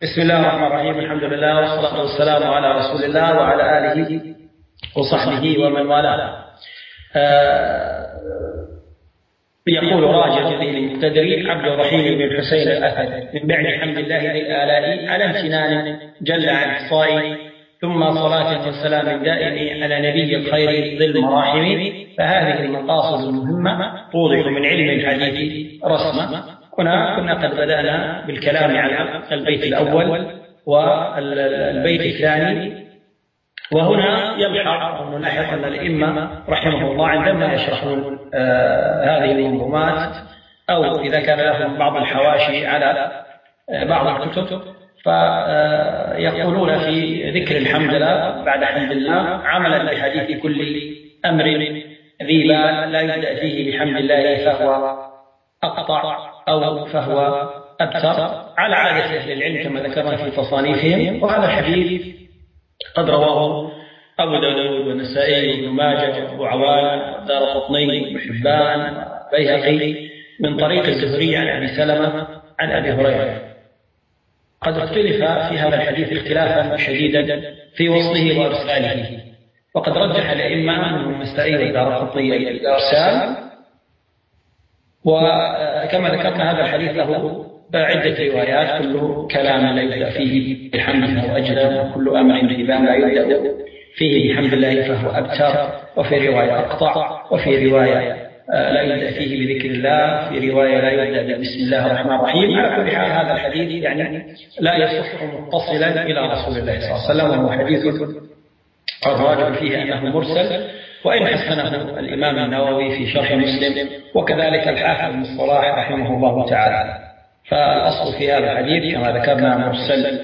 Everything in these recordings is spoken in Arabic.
بسم الله الرحمن الرحيم. الحمد لله والصلاة والسلام على رسول الله وعلى آله وصحبه ومن والاه. يقول راجع جليل المقتدري عبد الرحيم بن حسين الأثري: من بعد حمد الله للآلاء على امتنان جل عن إحصائي، ثم صلاة وسلام دائم على نبي الخير ذي المراحم، فهذه المقاصد المهمة توضح من علم الحديث رسمة. هنا كنا قد بدأنا بالكلام على البيت الأول والبيت الثاني، وهنا يلحظ أو نلاحظ أن الأئمة رحمه الله عندما يشرحون هذه المنظومات أو إذا كان لهم بعض الحواشي على بعض الكتب فيقولون في ذكر الحمد لله بعد حمد الله عملا بحديث كل أمر ذي بال لا يبدأ فيه بحمد الله فهو أقطع أو فهو أبتر، على عادة أهل العلم كما ذكرنا في تصانيفهم. وهذا الحديث قد رواه أبو داود والنسائي وابن ماجه وأبو عوان والدارقطني وابن حبان والبيهقي من طريق الزهري عن أبي سلمة عن أبي هريرة. قد اختلف في هذا الحديث اختلافا شديدا في وصله وإرساله، وقد رجح الأئمة من النسائي والدارقطني الإرسال. وكما ذكرنا هذا الحديث له عدة روايات: كل كلام لا يبدأ فيه بالحمد فهو أجدر، وكل أمر ذبان لا يبدأ فيه بحمد الله فهو أبتر، وفي رواية أقطع، وفي رواية لا يبدأ فيه بذكر الله، في رواية لا يبدأ بسم الله الرحمن الرحيم. على كل حال هذا الحديث يعني لا يصح متصلا إلى رسول الله صلى الله عليه وسلم، وهو حديث الراجح فيه أنه مرسل، وإن حسنه الإمام النووي في شرح مسلم، وكذلك الحافظ بن الصلاح رحمه الله تعالى. فالأصل في هذا الحديث كما ذكرنا مرسل،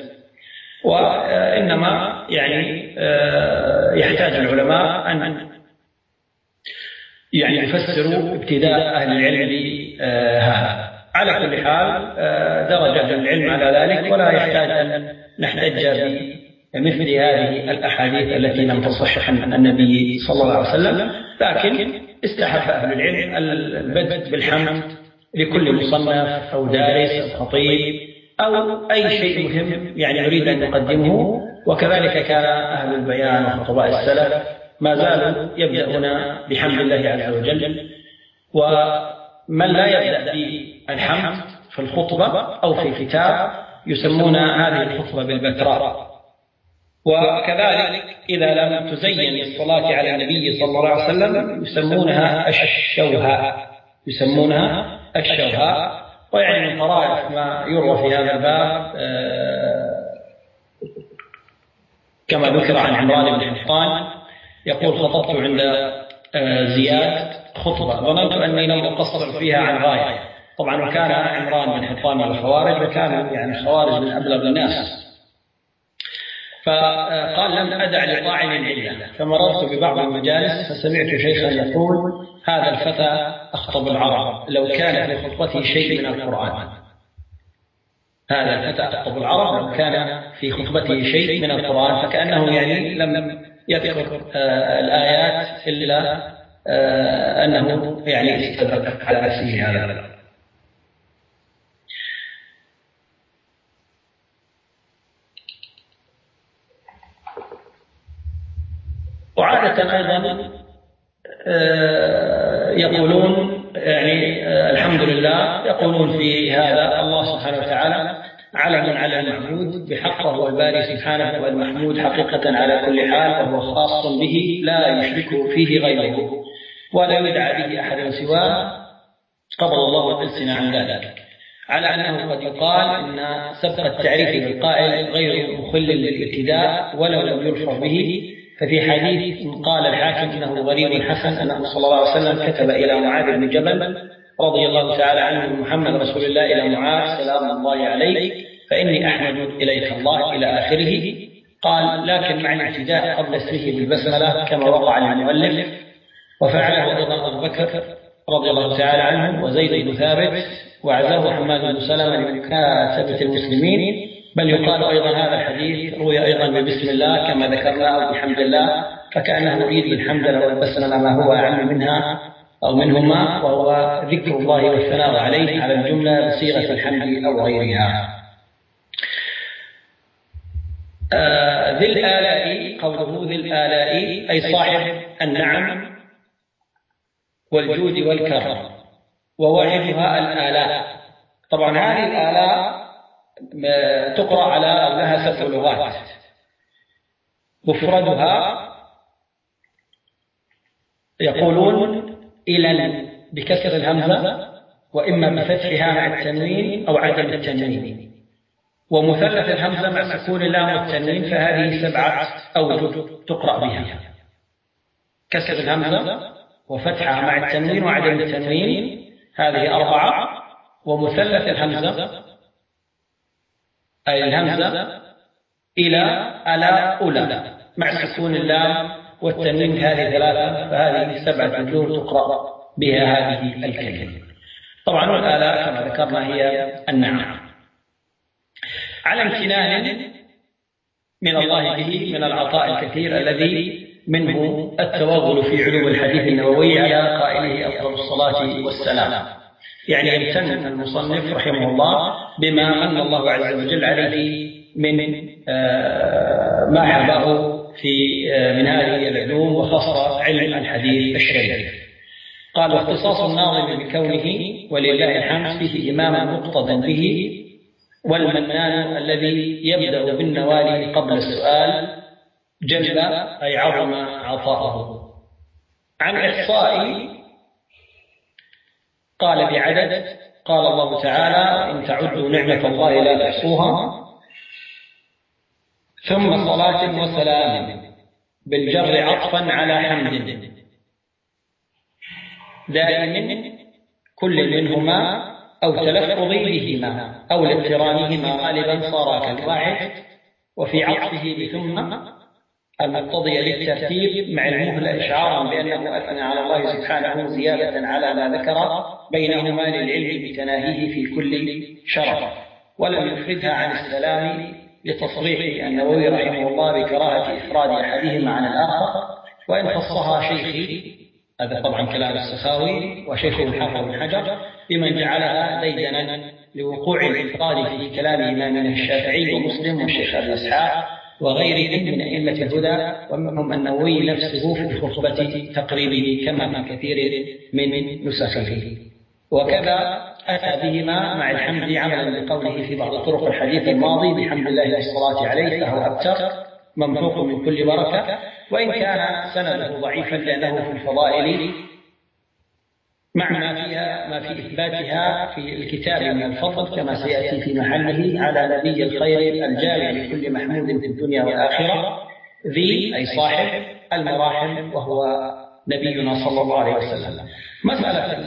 وإنما يعني يحتاج العلماء أن يعني يفسروا ابتداء أهل العلم هذا. على كل حال درج أهل العلم على ذلك، ولا يحتاج أن نحتج بمثل هذه الأحاديث التي لم تصح عن النبي صلى الله عليه وسلم، لكن استحب أهل العلم البدء بالحمد لكل مصنف أو دارس أو خطيب أو أي شيء مهم يعني يريد أن يقدمه. وكذلك كان أهل البيان وخطباء السلف ما زالوا يبدأون بحمد الله عز وجل. ومن لا يبدأ بالحمد في الخطبة أو في الكتاب يسمون هذه الخطبة بالبتراء. وكذلك إذا لم تزين الصلاة على النبي صلى الله عليه وسلم يسمونها الشوهاء. ويعني من طرائف ما يروى في هذا الباب كما ذكر عن عمران بن حطان يقول: خطبت عند زياد خطبة ظننت أني لم أقصر فيها عن غاية. طبعا وكان عمران بن حطان من الخوارج، وكان يعني الخوارج من أبلغ الناس. فقال: لم أدع لطاعن علة، فمررت ببعض المجالس فسمعت شيخا يقول: هذا الفتى أخطب العرب لو كان في خطبته شيء من القرآن. هذا الفتى أخطب العرب لو كان في خطبته شيء من القرآن، فكأنه يعني لم يذكر الآيات إلا أنه يعني استدرك على نفسه هذا. وعادة أيضا يقولون يعني الحمد لله، يقولون في هذا: الله سبحانه وتعالى علم على المعبود بحقه، والباري سبحانه والمحمود حقيقة على كل حال، وهو خاص به لا يشرك فيه غيره ولا يدعى به أحد سواه، قبل الله الألسنة عن ذلك. على أنه قد يقال إن سبق التعريف بالقائل غير مخل للابتداء ولو لم يلفظ به. ففي حديث قال الحاكم إنه غريب حسن أنه صلى الله عليه وسلم كتب إلى معاذ بن جبل رضي الله تعالى عنه: محمد رسول الله إلى معاذ سلام الله عليك، فإني أحمد إليك الله إلى آخره. قال: لكن مع الابتداء قبل اسمه بالبسملة كما وقع للمؤلف. وفعله أيضا أبو بكر رضي الله تعالى عنه وزيد بن ثابت، وعزاه حماد بن سلمة لمكاتبة المسلمين. بل يقال أيضا هذا الحديث روي أيضا ببسم الله كما ذكرنا أو بحمد الله، فكأنه يريد بالحمد لله والبسملة ما هو أعم منها أو منهما، وهو ذكر الله والثناء عليه على الجملة بصيغة الحمد أو غيرها. ذي الآلاء، قوله ذي الآلاء أي صاحب النعم والجود والكرم، وواحدها الآلاء. طبعا هذه الآلاء تقرأ على أو لها 7 لغات. مفردها يقولون إلى بكسر الهمزة، وإما بفتحها مع التنوين أو عدم التنوين. ومثلث الهمزة مع سكون اللام والتنوين، فهذه 7 أوجه تقرأ بها: كسر الهمزة وفتحها مع التنوين وعدم التنوين، هذه 4. ومثلث الهمزة أي الهمزة إلى ألا أولى مع سكون اللام والتنوين، هذه 3، فهذه 7 وجوه تقرأ بها هذه الكلمة. طبعا والآلاء كما ذكرنا هي النعم، على امتنان من الله به من العطاء الكثير الذي منه التوغل في علوم الحديث النبوي على قائله أفضل الصلاة والسلام. يعني يمتن المصنف رحمه الله بما من الله عز وجل عليه من ما حبه في من هذه العلوم، وخاصة علم الحديث الشريف. قال: واختصاص الناظم بكونه ولله الحمد فيه إماما مقتضى به، والمنان الذي يبدأ بالنوال قبل السؤال جل أي عظم عطاءه. عن إحصاء قال بعدد، قال الله تعالى: إن تعدوا نعمة الله لا تحصوها. ثم صلاة وسلام بالجر عطفا على حمد دائم كل منهما أو تلفظ بهما أو لاقترانهما غالبا صار كالواحد، وفي عطفه بثم المقتضية للترتيب مع المهلة إشعارا بأنه أثنى على الله سبحانه زيادة على ما ذكر بينهما للعلم بتناهيه في كل شرف، ولم يفردها عن السلام لتصريح النووي رحمه الله بكراهة إفراد أحدهما عن الآخر، وإن خصها شيخي، هذا طبعا كلام السخاوي وشيخه الحافظ بن حجر، بمن جعلها ديدنا لوقوع الإفراد في كلام إمامنا الشافعي ومسلم والشيخ أبي إسحاق وغيرهم من أئمة الهدى، ومنهم النووي نفسه في خطبة تقريبه كما في كثير من نسخه. وكذا أتى بهما مع الحمد عملا بقوله في بعض طرق الحديث الماضي: بحمد الله والصلاة عليه، فهو أبتر ممحوق من كل بركة، وإن كان سنده ضعيفا لأنه في الفضائل مع ما في إثباتها في الكتاب من الفضل كما سيأتي في محله على نبي الخير الجامع لكل محمود في الدنيا والآخرة، ذي أي صاحب المراحم، وهو نبينا صلى الله عليه وسلم. مسألة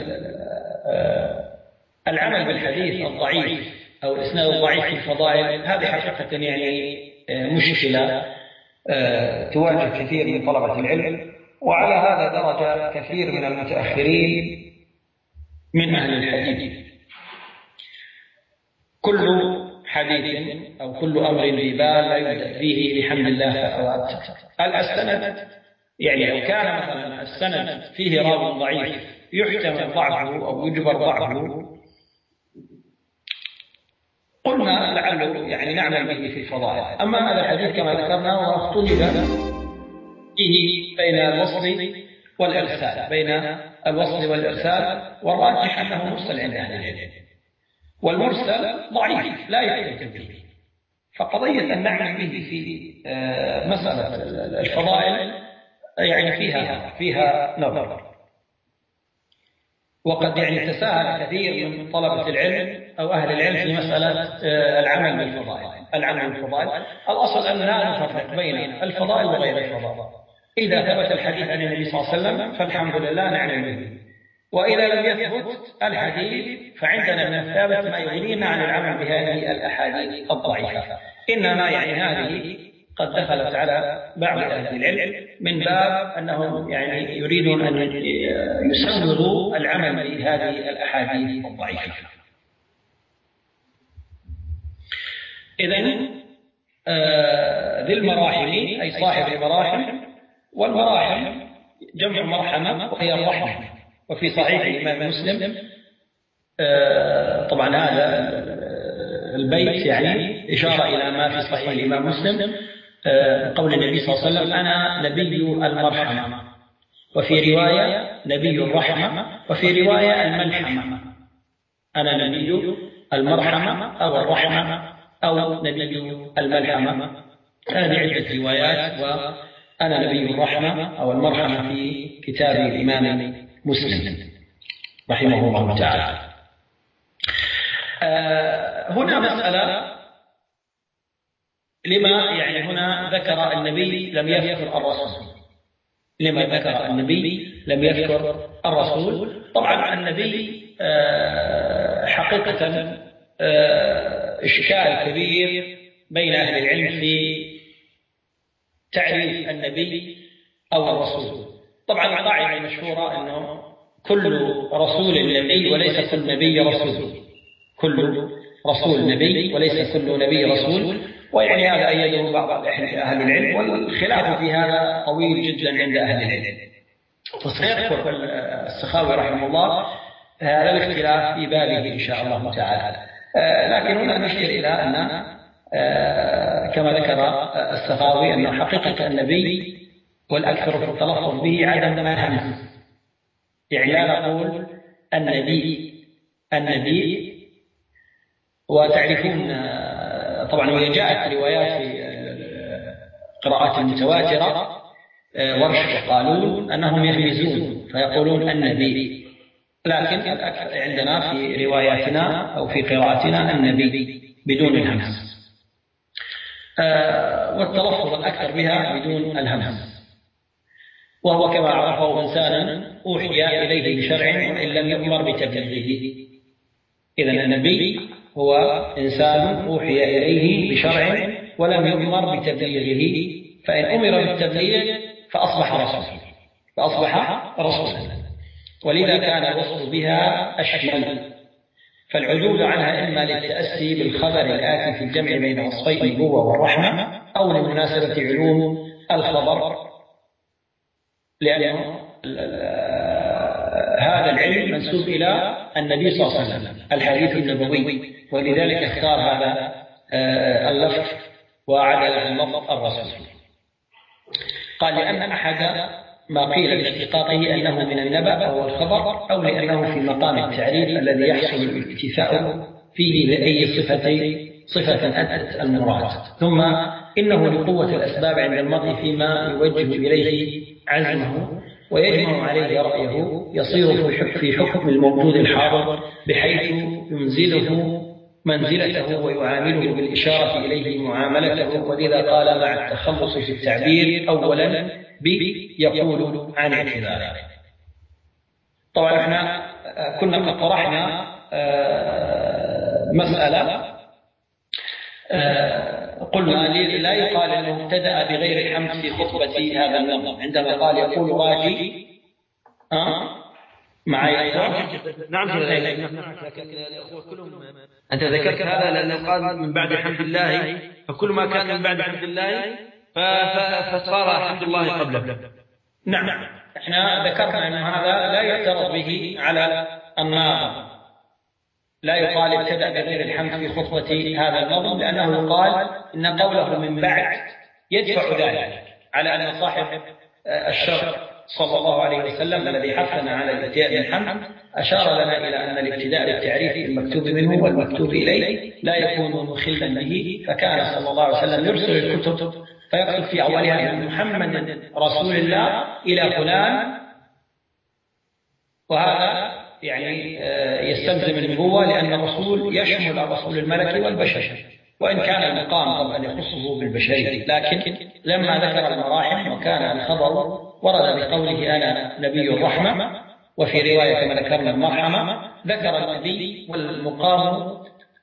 العمل بالحديث الضعيف أو الإسناد الضعيف في الفضائل، هذه حقيقة يعني مشكلة تواجه كثير من طلبة العلم، وعلى هذا درجة كثير من المتأخرين من أهل الحديث. كل حديث أو كل أمر ذي بال لا يبدأ فيه بحمد الله فهو أبتر. السند يعني لو كان مثلا السند فيه راو ضعيف يحتمل ضعفه أو يجبر ضعفه، قلنا لعله يعني نعمل به في الفضائل. أما هذا الحديث كما ذكرنا واختلف فيه بين الوصل والإرسال، والراجح أنه مرسل عند أهل العلم، والمرسل ضعيف لا يحتج به. فقضية أن نعمل به في مسألة الفضائل يعني فيها نظر، وقد يعني تساهل كثير من طلبة العلم أو أهل العلم في مسألة العمل بالفضائل. الأصل أن لا نفرق بين الفضائل وغير الفضائل. إذا ثبت الحديث عن النبي صلى الله عليه وسلم فالحمد لله نعمل به، وإذا لم يثبت الحديث فعندنا من الثابت ما يغنينا عن العمل بهذه الأحاديث الضعيفة. إنما يعني هذه قد دخلت على بعض أهل العلم من باب أنهم يعني يريدون أن يسوغوا العمل بهذه الأحاديث الضعيفة. إذن ذي المراحم أي صاحب المراحم، والمراحم جمع مرحمة وهي الرحمة. وفي صحيح الإمام مسلم طبعا هذا البيت يعني إشارة إلى ما في صحيح الإمام مسلم: قول النبي صلى الله عليه وسلم: أنا نبي المرحمة، وفي رواية نبي الرحمة، وفي رواية الملحمة. أنا نبي المرحمة أو الرحمة أو نبي الملحمة. هذه عدة روايات. وأنا نبي الرحمة أو المرحمة في كتاب الإمام مسلم رحمه الله تعالى. هنا مسألة، لما يعني هنا ذكر النبي لم يذكر الرسول؟ لما ذكر النبي لم يذكر الرسول؟ طبعا النبي حقيقة إشكال كبير بين أهل العلم في تعريف النبي أو الرسول. طبعا القاعدة المشهورة أنه كل رسول نبي وليس كل نبي رسول. كل رسول نبي وليس كل نبي رسول. ويعني هذا أيده بعض أهل العلم، والخلاف في هذا طويل جدا عند أهل العلم. وسيذكر السخاوي رحمه الله هذا الاختلاف في بابه إن شاء الله تعالى. لكن هنا نشير إلى أن كما ذكر السخاوي أنه حقيقة النبي والأكثر في التلفظ به عدم الهمز، يعني لا نقول النبي. وتعرفون طبعا وهي جاءت روايات في القراءات المتواترة ورش وقالون أنهم يهمزون فيقولون النبي، لكن عندنا في رواياتنا أو في قراءتنا النبي بدون الهمز، والتلفظ الأكثر بها بدون الهمز. وهو كما عرفه إنسانا أوحي إليه بشرع وإن لم يؤمر بتبليغه. إذن النبي هو إنسان أوحي إليه بشرع ولم يؤمر بتبليغه، فإن أمر بالتبليغ فأصبح رسولا. ولذا كان الوصف بها أشمل، فالعدول عنها إما للتأسي بالخبر الآتي في الجمع بين وصفي النبوة والرحمة، أو لمناسبة علوم الخبر، لأن هذا العلم منسوب إلى النبي صلى الله عليه وسلم، الحديث النبوي، ولذلك اختار هذا اللفظ وعدل عن لفظ الرسول. قال: لأن أحد ما قيل لاشتقاقه أنه من النبأ أو الخبر، أو لأنه في مقام التعريف الذي يحصل الاكتفاء فيه لأي صفة أدت المراد. ثم إنه لقوة الأسباب عند المرء فيما يوجه إليه عزمه ويجمع عليه رأيه، يصير في حكم الموجود الحاضر، بحيث ينزله منزلته ويعامله بالإشارة إليه معاملته. ولذا قال مع التخلص في التعبير أولا يقول عن اعتذاره. طبعا احنا كنا قد طرحنا مسألة، قلنا لا يقال أنه ابتدأ بغير الحمد في خطبة هذا النظم، عندما قال يقول راجي معي. نعم كلهم. أنت ذكرت هذا لأنه قال من بعد حمد الله، فكل ما كان من بعد حمد الله فصار حمد الله قبله. نعم، احنا ذكرنا أن هذا لا يعترض به على الناظم، لا يقال ابتدأ بغير الحمد في خطبة هذا النظم، لأنه يقال إن قوله من بعد يدفع ذلك على أن صاحب الشرع صلى الله عليه وسلم الذي حثنا على الابتداء بالحمد أشار لنا إلى أن الابتداء بالتعريف المكتوب منه والمكتوب إليه لا يكون مخلا به، فكان صلى الله عليه وسلم يرسل الكتب فيكتب في أولها من محمد رسول الله إلى فلان، وهذا يعني يستلزم النبوة، لأن الرسول يشمل الرسول الملكي والبشري، وإن كان المقام طبعا يخصه بالبشري، لكن لما ذكر المراحم وكان الخبر ورد بقوله أنا نبي الرحمة، وفي رواية كما ذكرنا المرحمة، ذكر النبي والمقام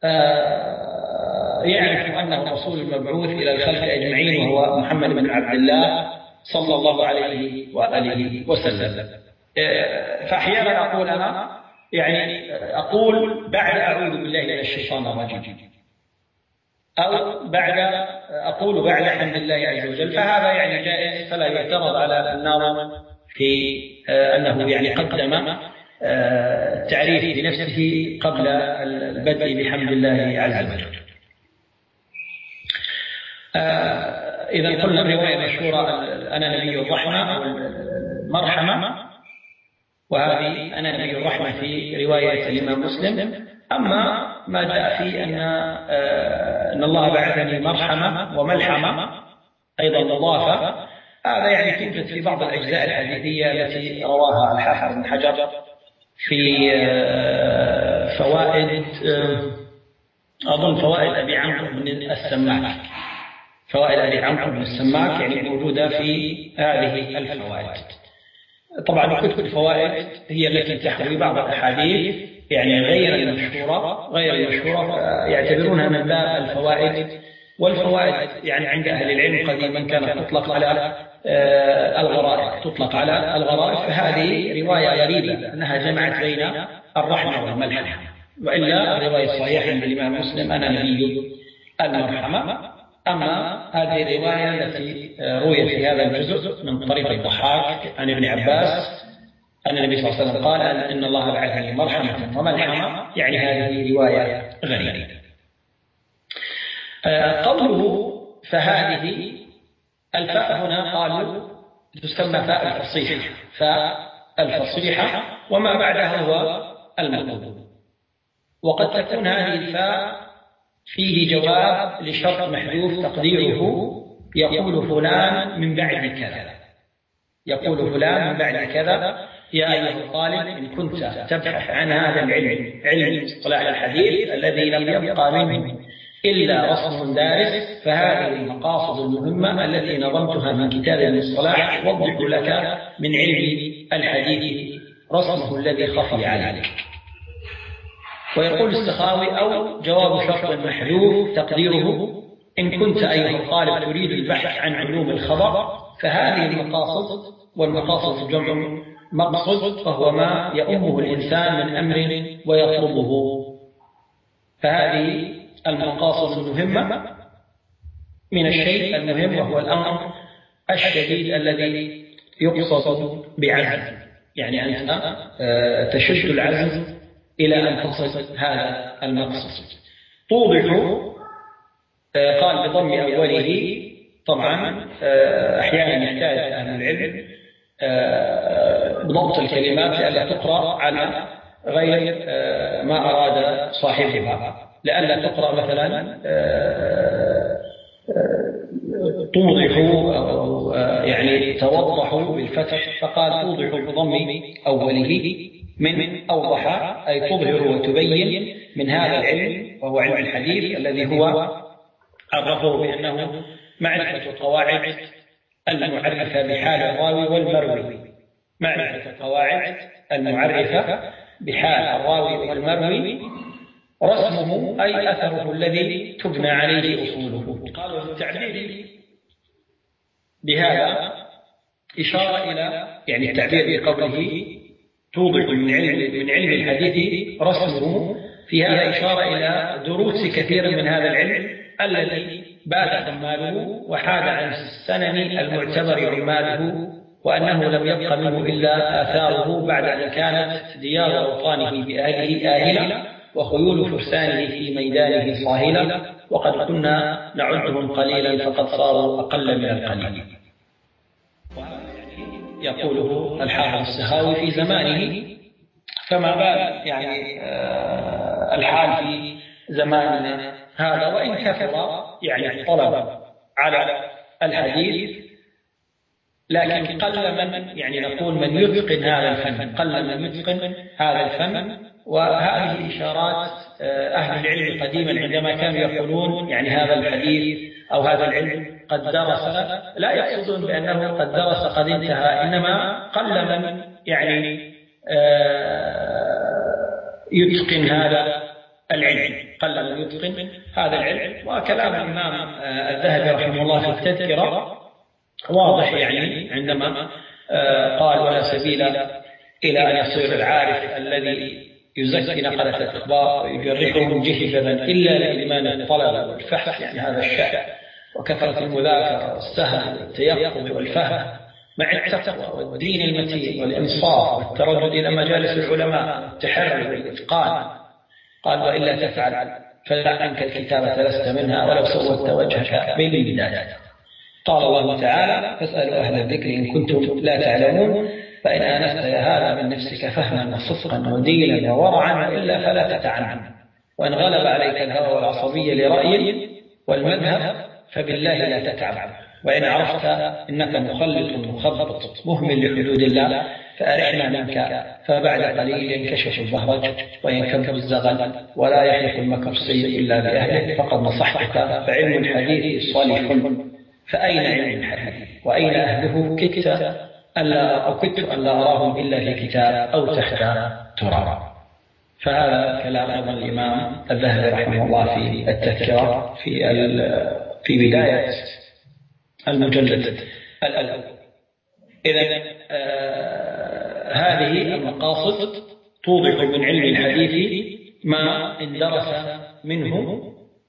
يعرف أنه الرسول المبعوث إلى الخلق أجمعين، وهو محمد بن عبد الله صلى الله عليه وآله وسلم. فأحيانا أقول أنا يعني أقول بعد أعوذ بالله من الشيطان الرجيم، أو أقول بعد حمد الله عز وجل، فهذا يعني جائز، فلا يعترض على الناظم في أنه يعني قدم التعريف بنفسه قبل البدء بحمد الله عز وجل. إذا قلنا الرواية المشهورة أنا نبي الرحمة أو المرحمة، وهذه أنا نبي الرحمة في رواية الإمام مسلم. أما ما جاء في أن الله بعثني مرحمة وملحمة أيضا مضافة، هذا يعني توجد في بعض الأجزاء الحديثية التي رواها الحافظ بن حجر في فوائد، أظن فوائد أبي عمرو بن السماك، فوائد أبي عمرو بن السماك يعني موجودة في هذه الفوائد. طبعا كتب الفوائد هي التي تحوي بعض الأحاديث يعني غير المشهورة يعتبرونها من باب الفوائد. والفوائد يعني عند أهل العلم قديما كانت تطلق على الغرائب، فهذه رواية غريبة أنها جمعت بين الرحمة والملحمة، وإلا الرواية الصحيحة عند الإمام مسلم أنا نبي المرحمة. أما هذه الرواية التي رويت في هذا الجزء من طريق الضحاك عن ابن عباس أن النبي صلى الله عليه وسلم قال إن الله بعثني مرحمة وملحمة، يعني هذه رواية غريبة. قوله فهذه، الفاء هنا قالوا تسمى فاء الفصيحة، وما بعدها هو المطلوب. وقد تكون هذه الفاء فيه جواب لشرط محذوف تقديره يقول فلان من بعد كذا، يا أيها الطالب إن كنت تبحث عن هذا العلم، علم اصطلاح الحديث الذي لم يبقى منه إلا رسم دارس، فهذه المقاصد المهمة التي نظمتها من كتاب المصطلح توضح لك من علم الحديث رسمه الذي خفي عليك. ويقول السخاوي أو جواب شرط محذوف تقديره إن كنت أيها الطالب تريد البحث عن علوم الخبر، فهذه المقاصد، والمقاصد جمع مقصد وهو ما يؤمه الإنسان من أمر ويطلبه، فهذه المقاصد المهمة من الشيء المهم، وهو الأمر الشديد الذي يقصد بعزم، يعني أنت تشد العزم إلى أن تصل هذا المقصد. توضح قال بضم أوله، طبعا أحيانا يحتاج أهل العلم بضبط الكلمات لئلا تقرأ على غير ما أراد صاحبها، لئلا تقرأ مثلا توضح أو يعني توضح بالفتح، فقال توضح بضم أوله من أوضح أي تظهر وتبين من هذا العلم، وهو علم الحديث الذي هو عرفه بأنه معرفة القواعد المعرفة بحال الراوي والمروي، معرفة القواعد المعرفة بحال الراوي والمروي، رسمه أي أثره الذي تبنى عليه أصوله. قالوا التعبير بهذا إشارة إلى، يعني التعبير بقوله توضح من علم الحديث رسمه، في هذا إشارة إلى دروس كثير من هذا العلم الذي بات عماله وحاد عن السنن المعتبر عماله، وأنه لم يبق منه إلا آثاره بعد أن كانت ديار أوطانه بأهله آهلة، وخيول فرسانه في ميدانه صاهلة، وقد كنا نعدهم قليلا فقد صاروا أقل من القليل. يقوله الحافظ السخاوي في زمانه، فما بال يعني الحال في زماننا هذا، وإن كثر يعني الطلب على الحديث، لكن قل من يعني نقول من يتقن هذا الفن، قل من يتقن هذا الفن. وهذه إشارات أهل العلم قديما عندما كانوا يقولون يعني هذا الحديث أو هذا العلم قد درس، لا يقصدون بأنه قد درس قد انتهى، إنما قل من يعني يتقن هذا العلم، قل من يتقن هذا العلم. وكلام الإمام الذهبي رحمه الله في التذكرة واضح، يعني عندما قال ولا سبيل إلى أن يصير العارف الذي يزكي نقلة الأخبار ويجرحهم جهبذا إلا لإدمان الطلب والفحث، يعني هذا الشأن، وكثرة المذاكرة والسهل والتيقظ والفهم مع التقوى والدين المتين والإنصاف والتردد إلى مجالس العلماء والتحري والإتقان. قال وإلا تفعل فدع عنك الكتابة لست منها ولو سولت وجهك بالبداية. قال الله تعالى: فاسألوا أهل الذكر إن كنتم لا تعلمون فإن آنست هذا من نفسك فهما وصدقا ودينا وورعا وإلا فلا تتعنعن، وإن غلب عليك الهوى والعصبية لرأي والمذهب فبالله لا تتعب، وإن عرفت إنك مخلط مخبط مهمل لحدود الله فأرحنا منك، فبعد قليل ينكشف البهرج وينكب الزغل ولا يحيق المكر السيء إلا بأهله، فقد نصحتك فعلم الحديث صالح، فأين علم الحديث وأين أهله؟ كدت ألا أراهم إلا في كتاب أو تحت تراب. فهذا كلام أيضا الإمام الذهبي رحمه الله في التذكرة في بداية المجلد الأول. إذن هذه المقاصد توضح من علم الحديث ما اندرس منه،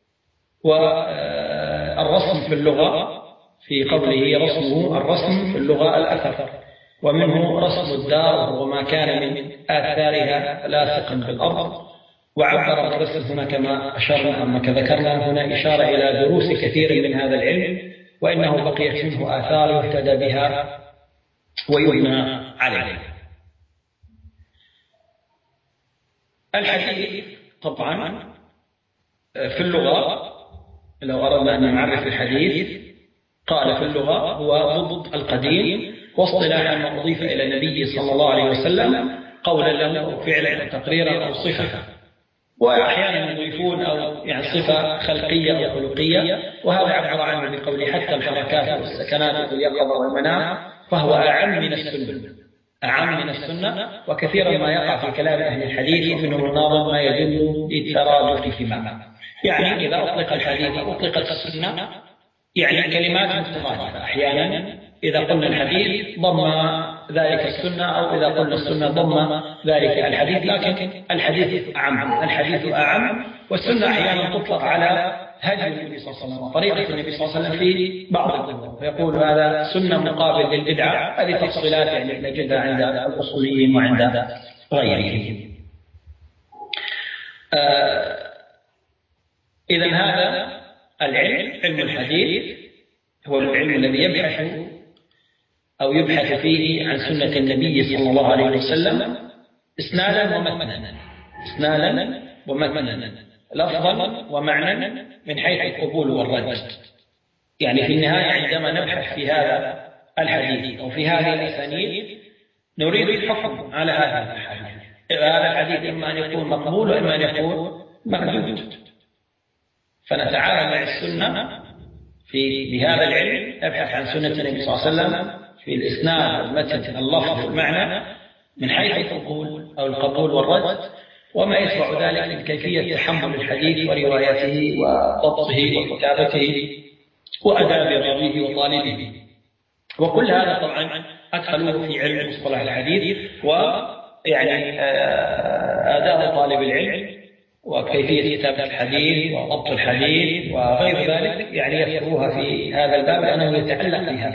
والرسم في اللغة في قوله رسمه الرسم في اللغة الأثر، ومنه رسم الدار وما كان من آثارها لاصقا بالأرض، وعبر بالرسم هنا كما أشرنا أما كذكرنا هنا إشارة إلى دروس كثير من هذا العلم، وإنه بقيت منه آثار يهتدى بها ويبنى عليها. الحديث طبعا في اللغة لو أردنا أن نعرف الحديث قال في اللغة هو ضد القديم، واصطلاحا ما أضيف إلى النبي صلى الله عليه وسلم قولا له أو فعلا أو تقريرا أو صفة، وأحيانا يضيفون أو يعني صفة خلقية أو خلقية، وهذا عبر عنه بقوله حتى الحركات والسكنات في اليقظة والمنام، فهو أعم من السنة، أعم من السنة. وكثيرا ما يقع في كلام أهل الحديث ومنهم الناظم ما يدل للترادفهما، يعني إذا أطلق الحديث أطلقت السنة، يعني كلمات مترادفة. أحيانا إذا قلنا الحديث ضم ذلك السنة، أو إذا قلنا السنة ضم ذلك الحديث، لكن الحديث أعم، الحديث أعم، والسنة أحيانا تطلق على هدي النبي صلى الله عليه وسلم، طريقة النبي صلى الله عليه وسلم في بعض الأمور، فيقول هذا سنة مقابل للبدعة. هذه تفصيلات يعني نجدها عند الأصوليين وعند غيرهم. إذن هذا العلم، علم الحديث، هو العلم الذي يبحث فيه عن سنة النبي صلى الله عليه وسلم إسنادا ومتنا، لفظا ومعنى، من حيث القبول والرد. يعني في النهاية عندما نبحث في هذا الحديث أو في هذه الأسانيد نريد الحكم على هذا الحديث. هذا الحديث إما أن يكون مقبول وإما أن يكون مردود، فنتعامل مع السنة بهذا العلم، نبحث عن سنة النبي صلى الله عليه وسلم في الإسناد والمتن، اللفظ والمعنى، من حيث القبول أو القبول والرد، وما يتبع ذلك من كيفية تحمل الحديث وروايته وضبطه وكتابته وأداب راويه وطالبه. وكل هذا طبعا أدخلوه في علم مصطلح الحديث، ويعني آداب طالب العلم وكيفية كتابة الحديث وضبط الحديث وغير ذلك، يعني يذكروها في هذا الباب لأنه يتعلق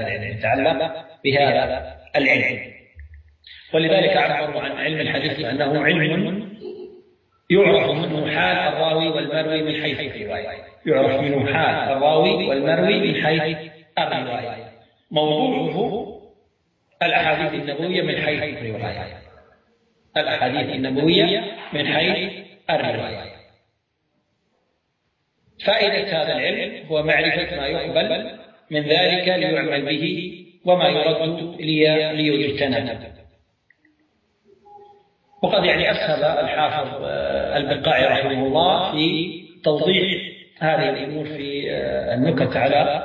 بهذا العلم. ولذلك عبروا عن علم الحديث بأنه علم يعرف منه حال الراوي والمروي من حيث الرواية، يعرف منه حال الراوي والمروي من حيث الرواية. موضوعه الأحاديث النبوية من حيث الرواية، الأحاديث النبوية من حيث الرواية. فائدة هذا العلم هو معرفة ما يقبل من ذلك ليعمل به، وما يرد ليجتنب. وقد يعني أسهب الحافظ البقاعي رحمه الله في توضيح هذه الأمور في النكت على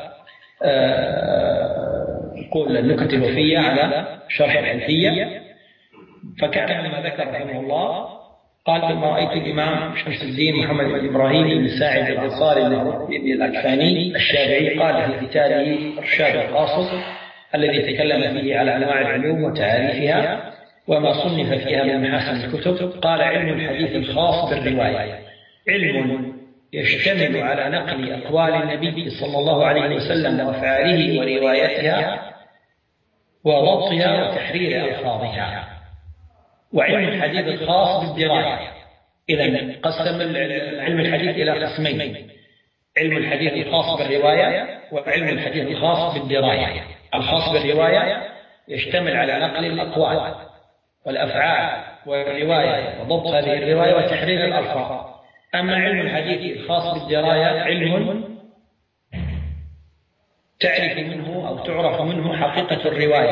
قول النكت الوفية على شرح الألفية. فكان مما ذكر رحمه الله قال: لما رأيت الإمام شمس الدين محمد بن إبراهيم بن ساعد الأنصاري المعروف بن الأكفاني الشافعي قال في كتابه إرشاد القاصد الذي تكلم فيه على أنواع العلوم وتعاريفها وما صنف فيها من محاسن الكتب، قال: علم الحديث الخاص بالرواية علم يشتمل على نقل أقوال النبي صلى الله عليه وسلم وأفعاله وروايتها وضبطها وتحرير ألفاظها. وعلم الحديث الخاص بالدراية، إذن قسم علم الحديث إلى قسمين: علم الحديث الخاص بالرواية وعلم الحديث الخاص بالدراية. الخاص بالرواية يشتمل على نقل الأقوال والأفعال والرواية وضبط هذه الرواية وتحرير الألفاظ. أما علم الحديث الخاص بالدراية علم تعرف منه أو تعرف منه حقيقة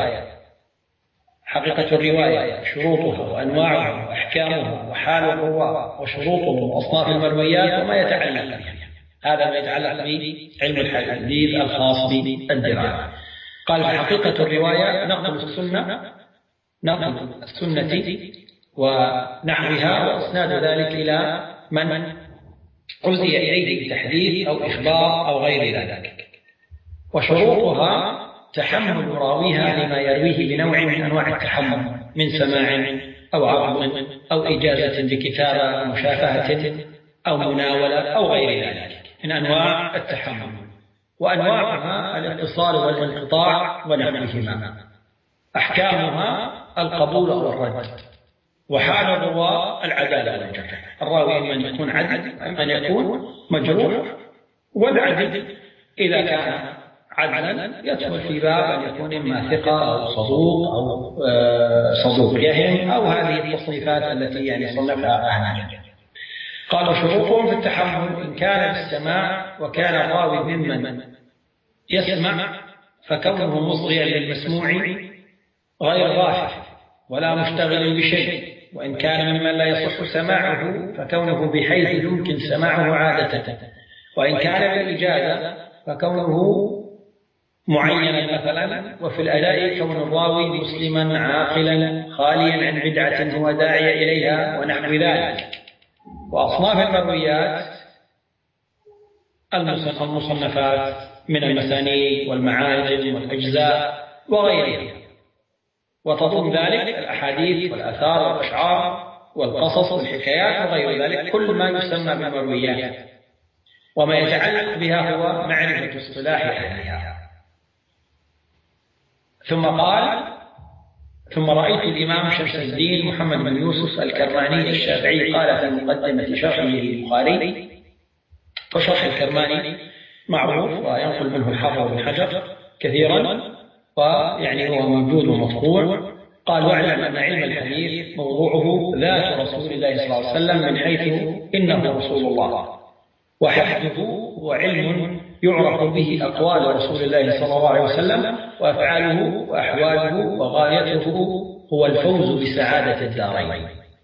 الرواية، شروطها وأنواعها وأحكامها وحال الرواة وشروطهم وأصناف المرويات وما يتعلق بها. هذا ما يتعلق بعلم الحديث الخاص بالدراية. قال حقيقة الرواية نقل السنة ونحوها وإسناد ذلك إلى من عزي إليه بتحديث أو إخبار أو غير ذلك. وشروطها تحمل راويها لما يرويه بنوع من أنواع التحمل من سماع أو عرض أو إجازة بكتابة أو مشافهة أو مناولة أو غير ذلك من أنواع التحمل. وأنواعها الاتصال والانقطاع ونحوهما. أحكامها القبول أو الرد. وحال الرواة العدالة والجرح. الراوي إما أن يكون عدل أما أن يكون مجروح. والعدل إذا كان عدلا يدخل في باب أن يكون إما ثقة أو صدوق أو صدوق يهم أو هذه التصنيفات التي يعني صنفها أهل العلم. قالوا شروطهم في التحمل إن كان بالسماع وكان الراوي ممن يسمع فكونه مصغيا للمسموع غير غافل ولا مشتغل بشيء. وإن كان ممن لا يصح سماعه فكونه بحيث يمكن سماعه عادة. وإن كان بالإجازة فكونه معينا مثلا. وفي الأداء كون الراوي مسلما عاقلا خاليا عن بدعة هو داعي إليها ونحو ذلك. وأصناف المرويات المصنفات من المسانيد والمعاجم والأجزاء وغيرها. وتضم ذلك الأحاديث والآثار والأشعار والقصص والحكايات وغير ذلك كل ما يسمى بالمرويات. وما يتعلق بها هو معرفة اصطلاح أهلها. ثم قال ثم رأيت الإمام شمس الدين محمد بن يوسف الكرماني الشافعي قال في مقدمة شرحه للبخاري. وشرح الكرماني معروف وينقل منه الحافظ بن حجر كثيرا ويعني هو موجود ومطبوع. قال واعلم أن علم الحديث موضوعه ذات رسول الله صلى الله عليه وسلم من حيث إنه رسول الله. وحدثه هو علم يعرف به أقوال رسول الله صلى الله عليه وسلم وأفعاله وأحواله وغايته هو الفوز بسعادة الدارين.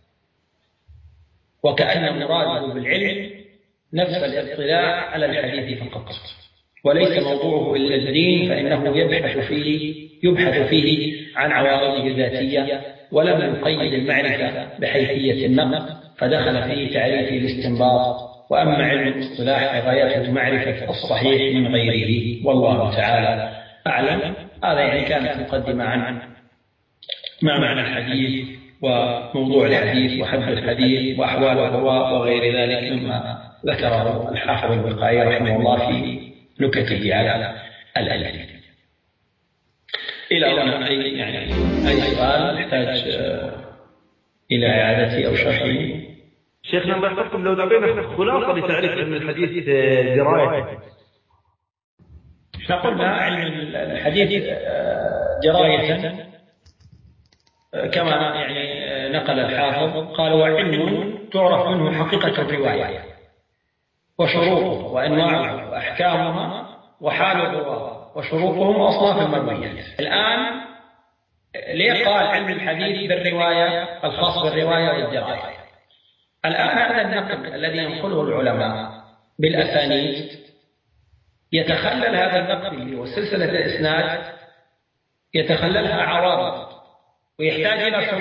وكأن مراده بالعلم نفس الاطلاع على الحديث فقط وليس موضوعه إلا الدين فإنه يبحث فيه عن عوارضه الذاتية ولم يقيد المعرفة بحيثية النقل فدخل فيه تعريف الاستنباط. وأما علم الاصطلاح فغايته معرفة الصحيح من غيره والله تعالى أعلم. هذا يعني كانت مقدمة عن ما معنى الحديث وموضوع الحديث وحد الحديث وأحوال الرواة وغير ذلك مما ذكره الحافظ البقائي رحمه الله في نكته على الألف. إلى هنا أي سؤال يحتاج إلى إعادة أو شرح؟ شيخنا بحثكم لو تعطينا خلاصة لتعريف علم الحديث دراية. احنا قلنا علم الحديث دراية كما يعني نقل الحافظ قال وعلم تعرف منه حقيقة الرواية وشروطها وأنواعها وأحكامها وحال الرواة وشروطهم وأصناف المرويات. الآن ليه قال علم الحديث بالرواية الخاص بالرواية والدراية؟ الآن هذا النقل الذي ينقله العلماء بالأسانيد يتخلل هذا النقل وسلسلة الإسناد يتخللها عوارض ويحتاج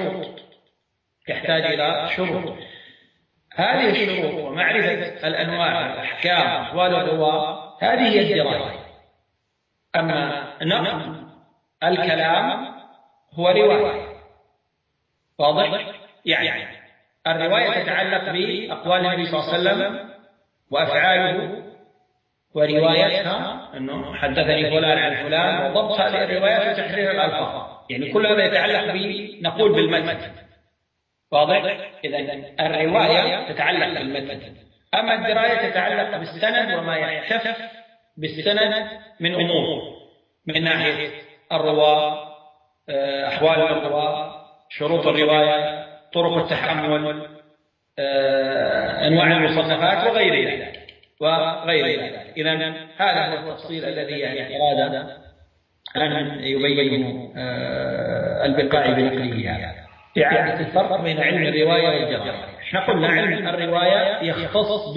إلى شروط. هذه الشروط ومعرفة الأنواع والأحكام وأحوال الرواة هذه هي الدراية. أما نقل الكلام هو رواية واضح؟ يعني الرواية تتعلق بأقوال النبي صلى الله عليه وسلم وأفعاله وروايتها أنه حدثني فلان عن فلان وضبط هذه الروايات وتحرير الألفاظ. يعني كل هذا يتعلق نقول بالمتن واضح؟ إذن الرواية تتعلق بالمتن. أما الدراية تتعلق بالسند وما يحتف بالسند من أمور، من ناحية الرواة، أحوال الرواة، شروط الرواية، طرق التحمل، أنواع المصنفات وغير ذلك إذن هذا هو التفصيل الذي يعني أراد أن يبينه البقاعي بنقله هذا. إعادة الفرق بين علم الرواية والدراية. احنا قلنا علم الرواية يختص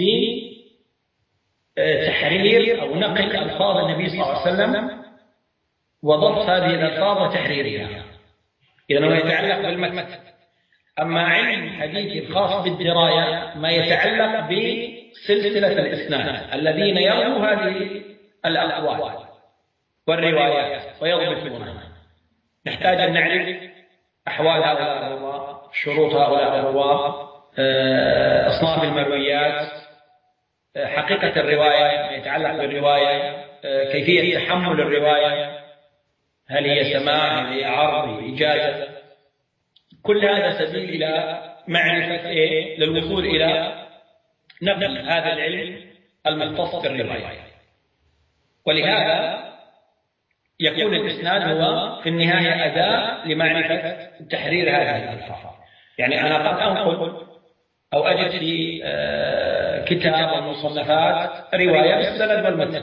بتحرير أو نقل ألفاظ النبي صلى الله عليه وسلم وضبط هذه الألفاظ وتحريرها، إذا ما يتعلق بالمتن. أما علم الحديث الخاص بالدراية ما يتعلق بسلسلة الإسناد الذين يرووا هذه الأقوال والروايات ويضبطونها. نحتاج أن نعرف أحوال هؤلاء الرواة، شروط هؤلاء الرواة، أصناف المرويات، حقيقة الرواية ما يتعلق بالرواية، كيفية تحمل الرواية، هل هي سماع، هل هي عرض، هل هي إجازة. كل هذا سبيل إلى معرفة للوصول إلى نقل هذا العلم المختص بالرواية. ولهذا يكون الإسناد هو في النهاية أداة لمعرفة تحرير هذه الألفاظ. يعني أنا قد أنقل أو أجد في كتاب المصنفات رواية بالسند والمتن.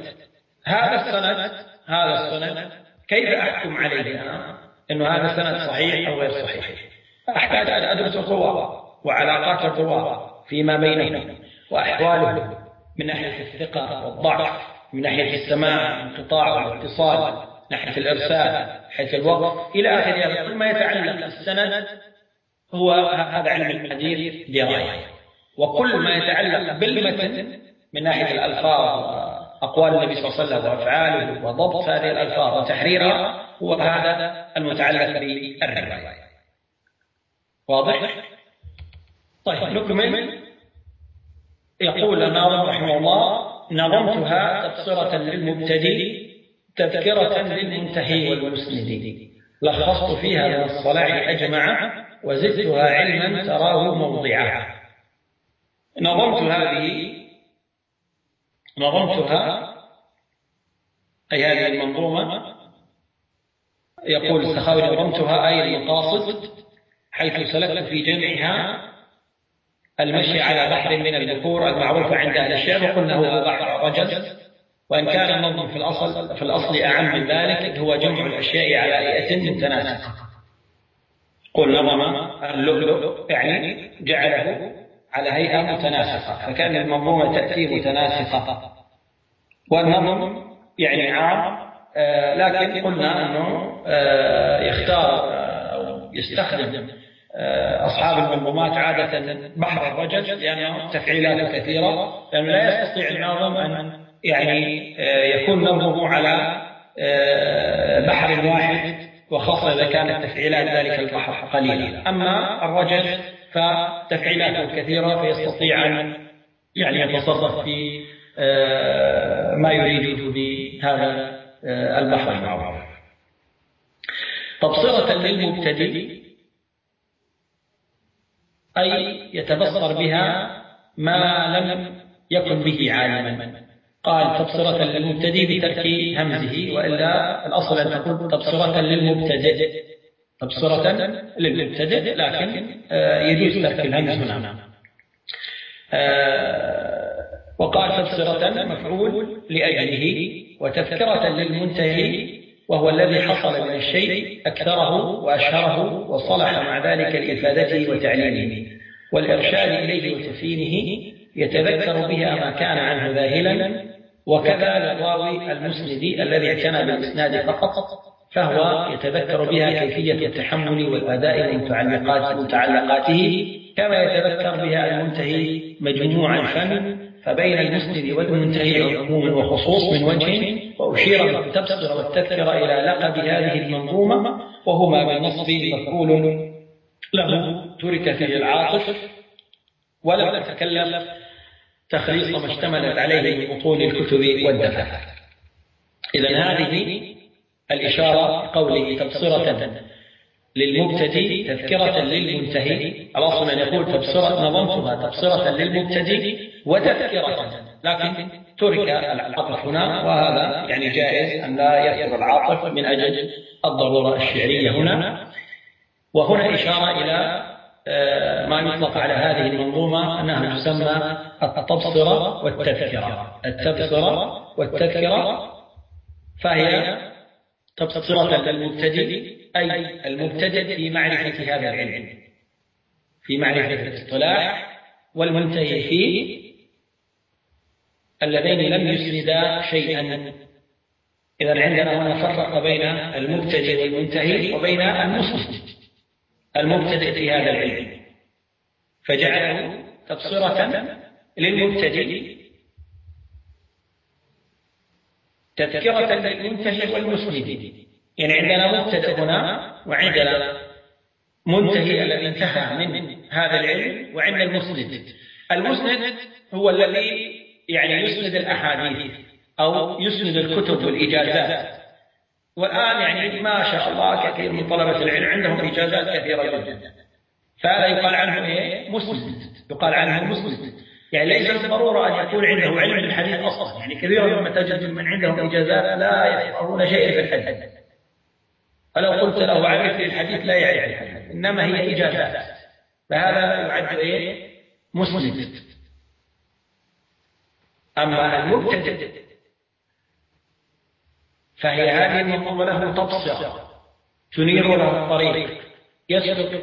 هذا السند كيف أحكم عليه أنا إنه هذا السند صحيح أو غير صحيح؟ أحتاج أن أدرس الرواة وعلاقات الرواة فيما بينهم وأحوالهم من ناحية الثقة والضعف، من ناحية السماع والانقطاع والاتصال، من ناحية الإرسال، حيث الوقت، إلى آخر هذا. كل ما يتعلق بالسند هو هذا علم الحديث دراية، وكل ما يتعلق بالمتن من ناحية الألفاظ وأقوال النبي صلى الله عليه وسلم وأفعاله وضبط هذه الألفاظ وتحريرها هو هذا المتعلق بالرواية. واضح؟ طيب نكمل. يقول الناظم رحمه الله: نظمتها تبصرة للمبتدئ تذكرة للمنتهي والمسند، لخصت فيها من الصلاح أجمع وزدتها علما تراه موضعا. نظمتها أي هذه المنظومة. يقول السخاوي: نظمتها أي المقاصد، حيث سلكت في جمعها المشي على بحر من البحور المعروفة عند أهل الشعر، وقلنا هو بحر رجل، وإن كان النظم في الأصل أعم من ذلك، هو جمع الأشياء على هيئة متناسقة. قل نظم اللؤلؤ يعني جعله على هيئة متناسقة، فكان المنظومة تأتي متناسقة، والنظم يعني عام، لكن قلنا أنه يختار أو يستخدم أصحاب المنظومات عادة بحر الرجل لأنه تفعيلاته كثيرة، لأنه لا يستطيع الناظم أن يعني يكون نظمه على بحر واحد، وخاصة إذا كانت تفعيلات ذلك البحر قليلة. أما الرجل فتفعيلاته كثيرة، فيستطيع أن يعني يتصرف في ما يريده بهذا البحر المعروف. تبصرة للمبتدئ أي يتبصر بها ما لم يكن به عالما. قال تبصرة للمبتدئ بترك همزه، وإلا الأصل أن تقول تبصرة للمبتدئ، تبصرة للمبتدئ، لكن يجوز ترك الهمز هنا. وقال تبصرة مفعول لأجله، وتذكرة للمنتهي وهو الذي حصل من الشيء أكثره وأشهره وصلح مع ذلك لإفادته وتعليمه والإرشاد إليه وتفهيمه، يتذكر بها ما كان عنه ذاهلا. وكذا للراوي المسند الذي اعتنى بالإسناد فقط، فهو يتذكر بها كيفية التحمل والأداء ومتعلقاته، كما يتذكر بها المنتهي مجموع الفن. فبين المسند والمنتهي عموم وخصوص من وجه، وأشير بالتبصر والتذكرة إلى لقب هذه المنظومة، وهما بالنصب مفعول له ترك فيه العاطف، ولم تتكلف تخليص ما اشتملت عليه من بطون الكتب والدفاتر. إذن هذه الإشارة قوله تبصرة للمبتدئ تذكرة للمنتهي، الأصل أن يقول تبصرة، نظمتها تبصرة للمبتدئ وتذكرة لكن ترك العطف هنا، وهذا يعني جائز أن لا يذكر العاطف من أجل الضرورة الشعرية هنا. وهنا إشارة إلى ما يطلق على هذه المنظومة أنها تسمى التبصرة والتذكرة. التبصرة والتذكرة فهي تبصرة للمبتدئ، أي المبتدئ في معرفة هذا العلم، في معرفة الاصطلاح، والمنتهي فيه اللذين لم يسندا شيئا. إذا عندنا هنا فرق بين المبتدئ والمنتهي وبين المسند. المبتدئ في هذا العلم فجعله تبصرة للمبتدئ، تذكرة للمنتهي والمسند. يعني عندنا مبتدئ هنا، وعندنا منتهي الذي انتهى من هذا العلم، وعندنا المسند. المسند هو الذي يعني يسند الأحاديث أو يسند الكتب والإجازات. والآن يعني ما شاء الله كثير من طلبة العلم عندهم إجازات كثيرة جدا، فهذا يقال عنه إيه؟ مسند. يقال عنه مسند. يعني ليس بالضرورة أن يكون عنده علم بالحديث أصلا. يعني كثيرا مما تجد من عندهم إجازات لا يفقهون شيئا في الحديث، فلو قلت له عرف الحديث لا يعرف الحديث، إنما هي إجازات، فهذا يعد إيه؟ مسند. أما المبتدئ فهي هذه المنظومة له تبصرة تنير له الطريق، يسلك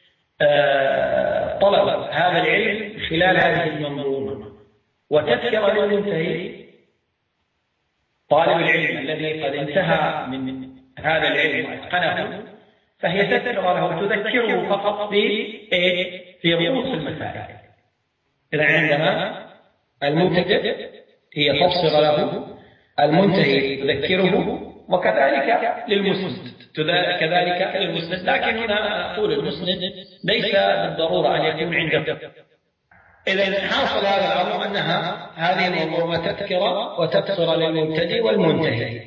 طلب هذا العلم خلال هذه المنظومة. وتذكر للمنتهي طالب العلم الذي قد انتهى من هذا العلم واتقنه، فهي تذكر له تذكره فقط في رؤوس المسائل. إذا عندنا المبتدئ هي تبصر له، المنتهي تذكره، وكذلك للمسند كذلك للمسند. لكن هنا أقول المسند ليس بالضرورة أن يكون عنده. إذا حاصل هذا الأمر أنها هذه المنظومة تذكرة وتبصر للمبتدئ والمنتهي،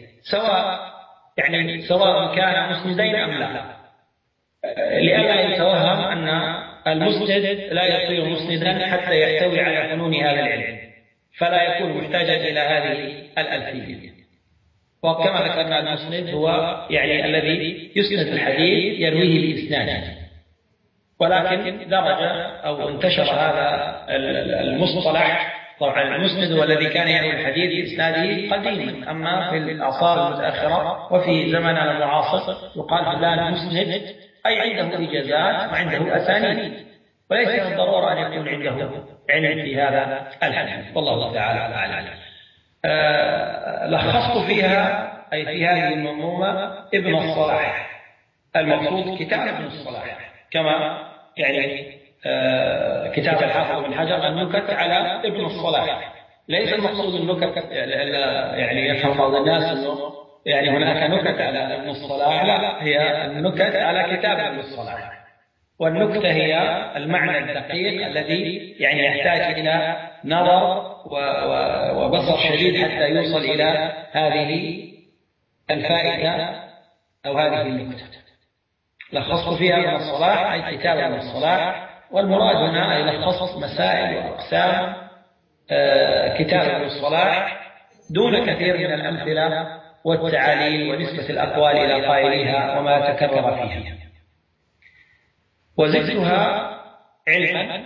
سواء كان مسندين أم لا، لئلا يتوهم أن المسند لا يصير مسندا حتى يحتوي على فنون هذا العلم، فلا يكون محتاجا إلى هذه الألفية. وكما ذكرنا المسند هو يعني الذي يسند الحديث يرويه بإسناده، ولكن درج أو انتشر هذا المصطلح. طبعا المسند هو الذي كان يروي الحديث بإسناده قديما، أما في الأعصار المتأخرة وفي زمننا المعاصر يقال فلان مسند، أي عنده إجازات وعنده أسانيد، وليس بالضرورة أن يكون عنده علم في هذا الحديث. والله تعالى أعلم. لخصت فيها أي في هذه المنظومة ابن الصلاح. المقصود كتاب ابن الصلاح، كما يعني كتاب الحافظ بن حجر النكت على ابن الصلاح. ليس المقصود النكت يعني يفهم بعض الناس انه يعني هناك نكت على ابن الصلاح، لا، هي النكت على كتاب ابن الصلاح. والنكتة هي المعنى الدقيق الذي يعني يحتاج إلى نظر وبصر شديد حتى يوصل إلى هذه الفائدة أو هذه النكتة. لخصت فيها ابن الصلاح أي كتاب ابن الصلاح، والمراد هنا أي لخصت مسائل وأقسام كتاب ابن الصلاح دون كثير من الأمثلة والتعاليل ونسبة الأقوال إلى قائلها وما تكرر فيها. وزدتها علما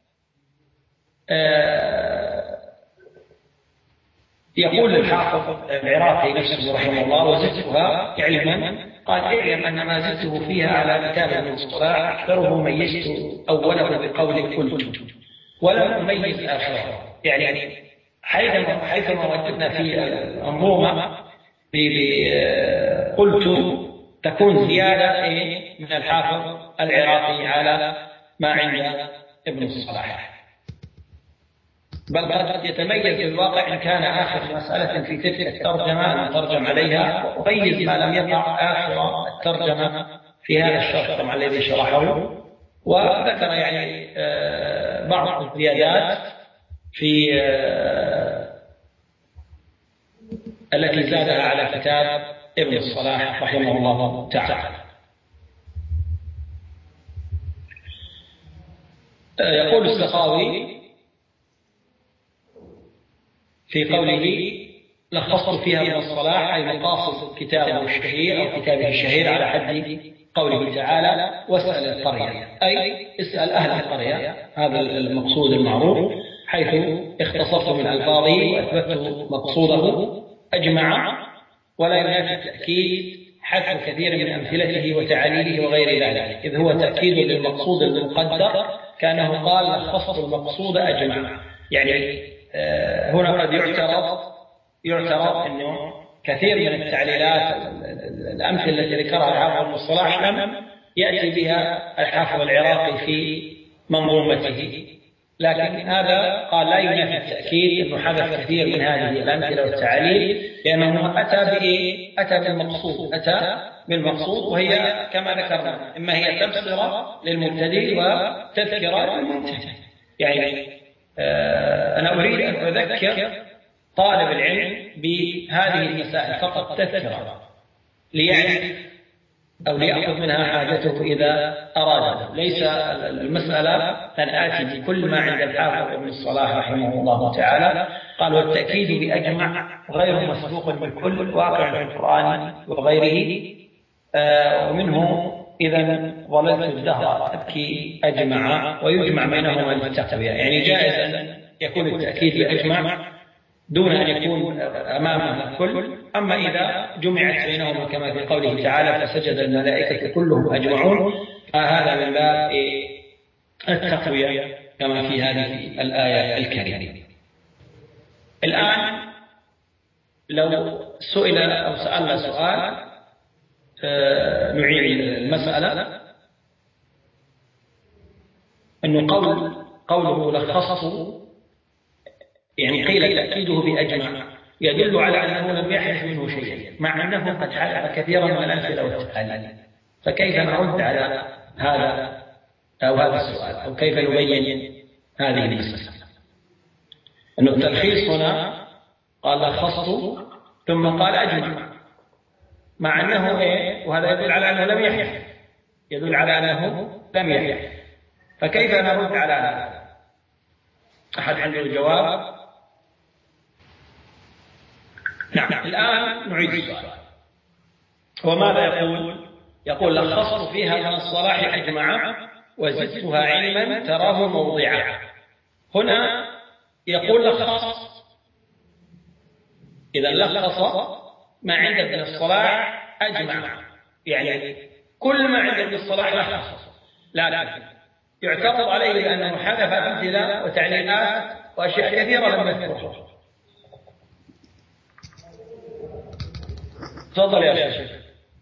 يقول الحافظ العراقي نفسه رحمه الله: وزدتها علما، قال: اعلم أن ما زدته فيها على كتاب ابن الصلاح أكثره ميزت أوله بقول قلت ولم أميز آخره. يعني حيثما وجدنا في المنظومة قلت تكون زيادة من الحافظ العراقي على ما عند ابن الصلاح، بل قد يتميز بالواقع إن كان آخر مسألة في تلك الترجمة المترجم عليها، وأميز ما لم يقع آخر الترجمة في هذا الشرح طبعا الذي شرحه. وذكر يعني بعض الزيادات في التي زادها على كتاب ابن الصلاح رحمه الله تعالى. يقول السخاوي: في قوله لخصت فيها من الصلاح أي مقاصد كتابه الشهير أو كتابه الشهير على حد قوله تعالى واسأل القرية، أي اسأل أهل القرية. هذا المقصود المعروف، حيث اختصرت من ألفاظه وأثبت مقصوده أجمع، ولا ينافي التأكيد حذف كثير من أمثلته وتعاليله وغير ذلك، إذ هو تأكيد للمقصود المقدر كأنه قال لخصت المقصود أجمع. يعني هنا قد يعترض أنه كثير من التعليلات الأمثلة التي ذكرها الحافظ ابن الصلاح لم يأتي بها الحافظ العراقي في منظومته، لكن هذا قال لا ينافي التأكيد أنه حذف كثير من هذه الأمثلة والتعاليل، لأنه أتى بالمقصود، وهي كما ذكرنا إما هي تبصرة للمبتدئ وتذكرة للمنتهي. يعني أنا أريد أن أذكر طالب العلم بهذه المسائل فقط تذكرة ليعرف أو ليأخذ منها حاجته إذا أراد. ليس المسألة أن آتي بكل ما عند الحافظ ابن الصلاح رحمه الله تعالى. قال والتأكيد بأجمع غير مسبوق بكل واقع في القرآن وغيره، ومنه إذا ظللت الدهر أبكي أجمع، ويجمع بينهما للتقوية. يعني جائز أن يكون التأكيد بأجمع دون أن يكون أمامه الكل. أما إذا جمعت بينهما كما في قوله تعالى فسجد الملائكة كلهم أجمعون، فهذا من باب التقوية كما في هذه الآية الكريمة. الآن لو سئل أو سألنا سؤال نعيد المسألة، أنه قوله لخصه يعني قيل تأكيده بأجمع يدل على أنه لم يحدث منه شيئا، مع أنه قد حدث كثيرا من الأمثلة والتعاليل. فكيف نرد على هذا أو هذا السؤال، أو كيف نبين هذه المسألة؟ أنه التلخيص هنا قال لخصت ثم قال أجمع، مع أنه وهذا يدل على أنه لم يحدث، يدل على أنه لم يحدث. فكيف نرد على هذا؟ أحد عنده الجواب؟ نعم. الآن نعيد السؤال. وماذا يقول لخصت فيها من الصلاح أجمع وزدتها علما تراه موضعا. هنا يقول لخص، إذا لخص ما عند ابن الصلاح أجمع، يعني كل ما عند ابن الصلاح لخص، لكن يعترض عليه لأنه حذف أمثلة وتعليقات وأشياء كثيرة لم يذكرها. تفضل يا شيخ.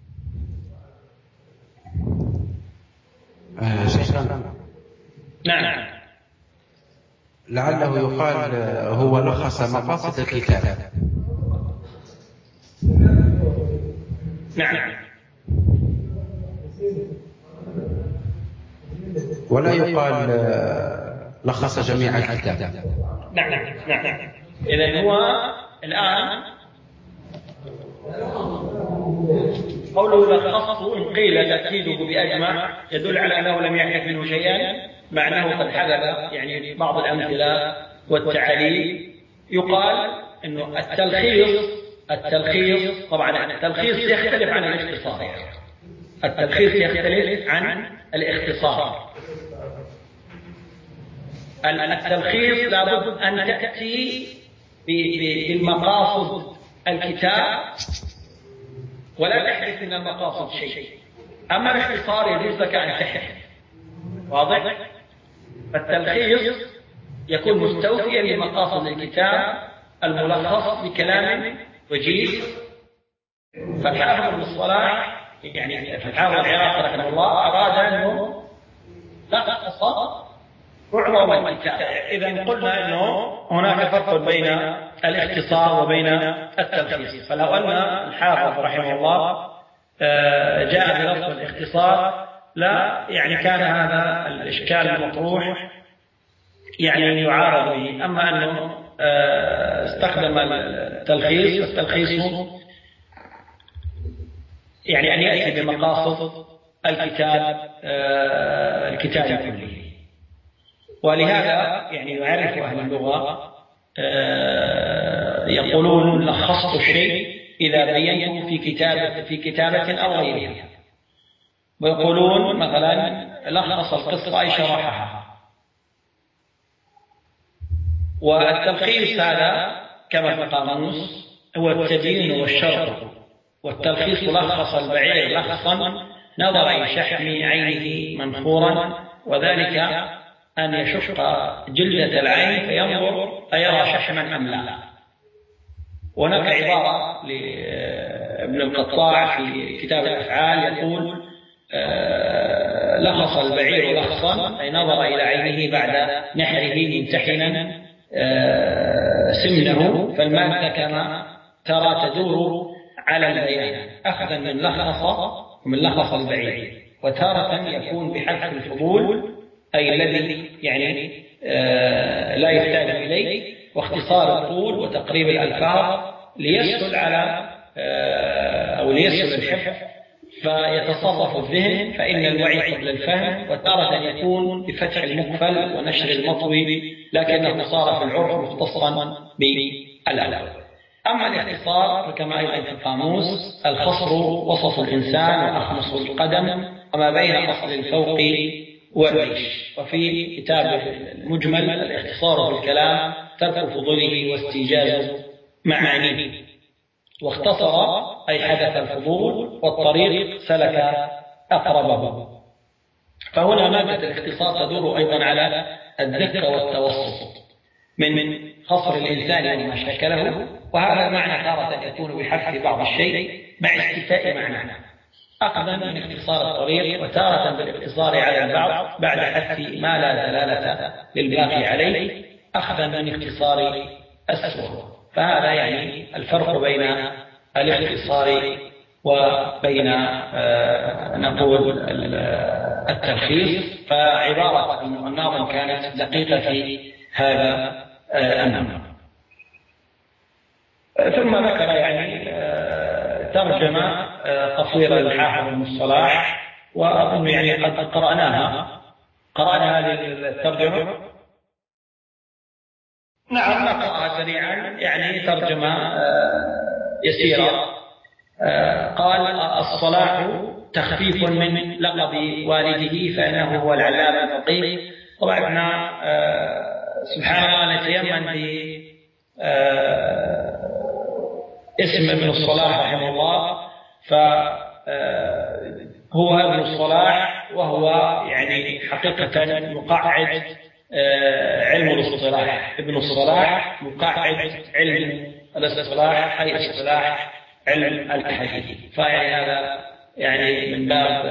شيخنا نعم. لعله يقال هو لخص مقاصد الكتاب. نعم. ولا يقال لخص جميع الكتاب. نعم. إذن هو الآن قوله لخصه إن قيل تأكيده بأجمع يدل على أنه لم يحدث منه شيئا، مع أنه قد حدث يعني بعض الأمثلة والتعاليل. يقال أنه التلخيص طبعا التلخيص يختلف عن الاختصار. التلخيص يختلف عن الاختصار. التلخيص لابد أن تأتي بالمقاصد الكتاب ولا تحدث من المقاصد شيء. أما الاختصار يجوز لك أن تحدث. واضح؟ فالتلخيص يكون مستوفيا لمقاصد الكتاب الملخص بكلام وجيز. فالحافظ ابن الصلاح يعني الحافظ العراقي رحمه الله أراد أنه لخص معظم الكتاب. إذا قلنا أنه هناك فرق بين الاختصار وبين التلخيص. فلو أن الحافظ رحمه الله جاء بلفظ الاختصار لا يعني كان هذا الإشكال المطروح يعني يعارض به. أما أنه استخدم التلخيص، والتلخيص يعني أن يأتي بمقاصد الكتاب كله. ولهذا يعني يعرف أهل اللغة يقولون لخصت الشيء إذا بينته في كتابة أو غيرها، ويقولون مثلا لخص القصة أي شرحها. والتلخيص هذا كما في القاموس هو التبيين والشرح، والتلخيص لخص البعير لخصا نظر إلى شحم عينه منخورا، وذلك أن يشق جلدة العين فينظر أيرى شحما أم لا. وهناك عبارة لابن القطاع في كتاب الأفعال يقول لخص البعير لخصا أي نظر إلى عينه بعد نحره ممتحنا سمنه، فالمادة كما ترى تدور على البيان أخذا من لخص البعير. وتارة يكون بحذف الفضول أي الذي يعني لا يحتاج إليه، واختصار الطول وتقريب الألفاظ ليسهل على أو ليسهل الحفظ فيتصرف الذهن، فإن الوعي قبل الفهم. وتارة يكون بفتح المقفل ونشر المطوي، لكنه صار في العرف مختصا بالأول. أما الاختصار فكما أيضا في القاموس الخصر وصف الإنسان وأخمص القدم وما بين خصر الفوق والريش. وفي كتاب المجمل الاختصار في الكلام ترك فضوله واستيجاز معانيه. واختصر أي حدث الفضول، والطريق سلك أقربه. فهنا مادة الاختصار تدور أيضا على الدقة والتوسط من خصر الإنسان وما شكله، وهذا المعنى تارة يكون بحذف بعض الشيء مع استيفاء معناه، أخذا من اختصار الطريق، وتارة بالاقتصار على البعض بعد حذف ما لا دلالة للباقي عليه، أخذا من اختصار السور. فهذا يعني الفرق بين الاختصار وبين نقول التلخيص. فعبارة الناظم كانت دقيقة في هذا الأمر. ثم ذكر يعني ترجمة قصيرة للحافظ ابن الصلاح، وأظن يعني قد قرأنا هذه الترجمة. نعم نقرأها سريعا، يعني ترجمة يسيرة. قال الصلاح تخفيف من لقب والده فإنه هو العلامة الفقيه. طبعا احنا سبحان الله نتيمن اسم ابن الصلاح رحمه الله، فهو ابن الصلاح وهو يعني حقيقة مقعد علم الاصطلاح. ابن الصلاح مقعد علم الاصطلاح أي اصطلاح علم الحديث. فيعني هذا يعني من باب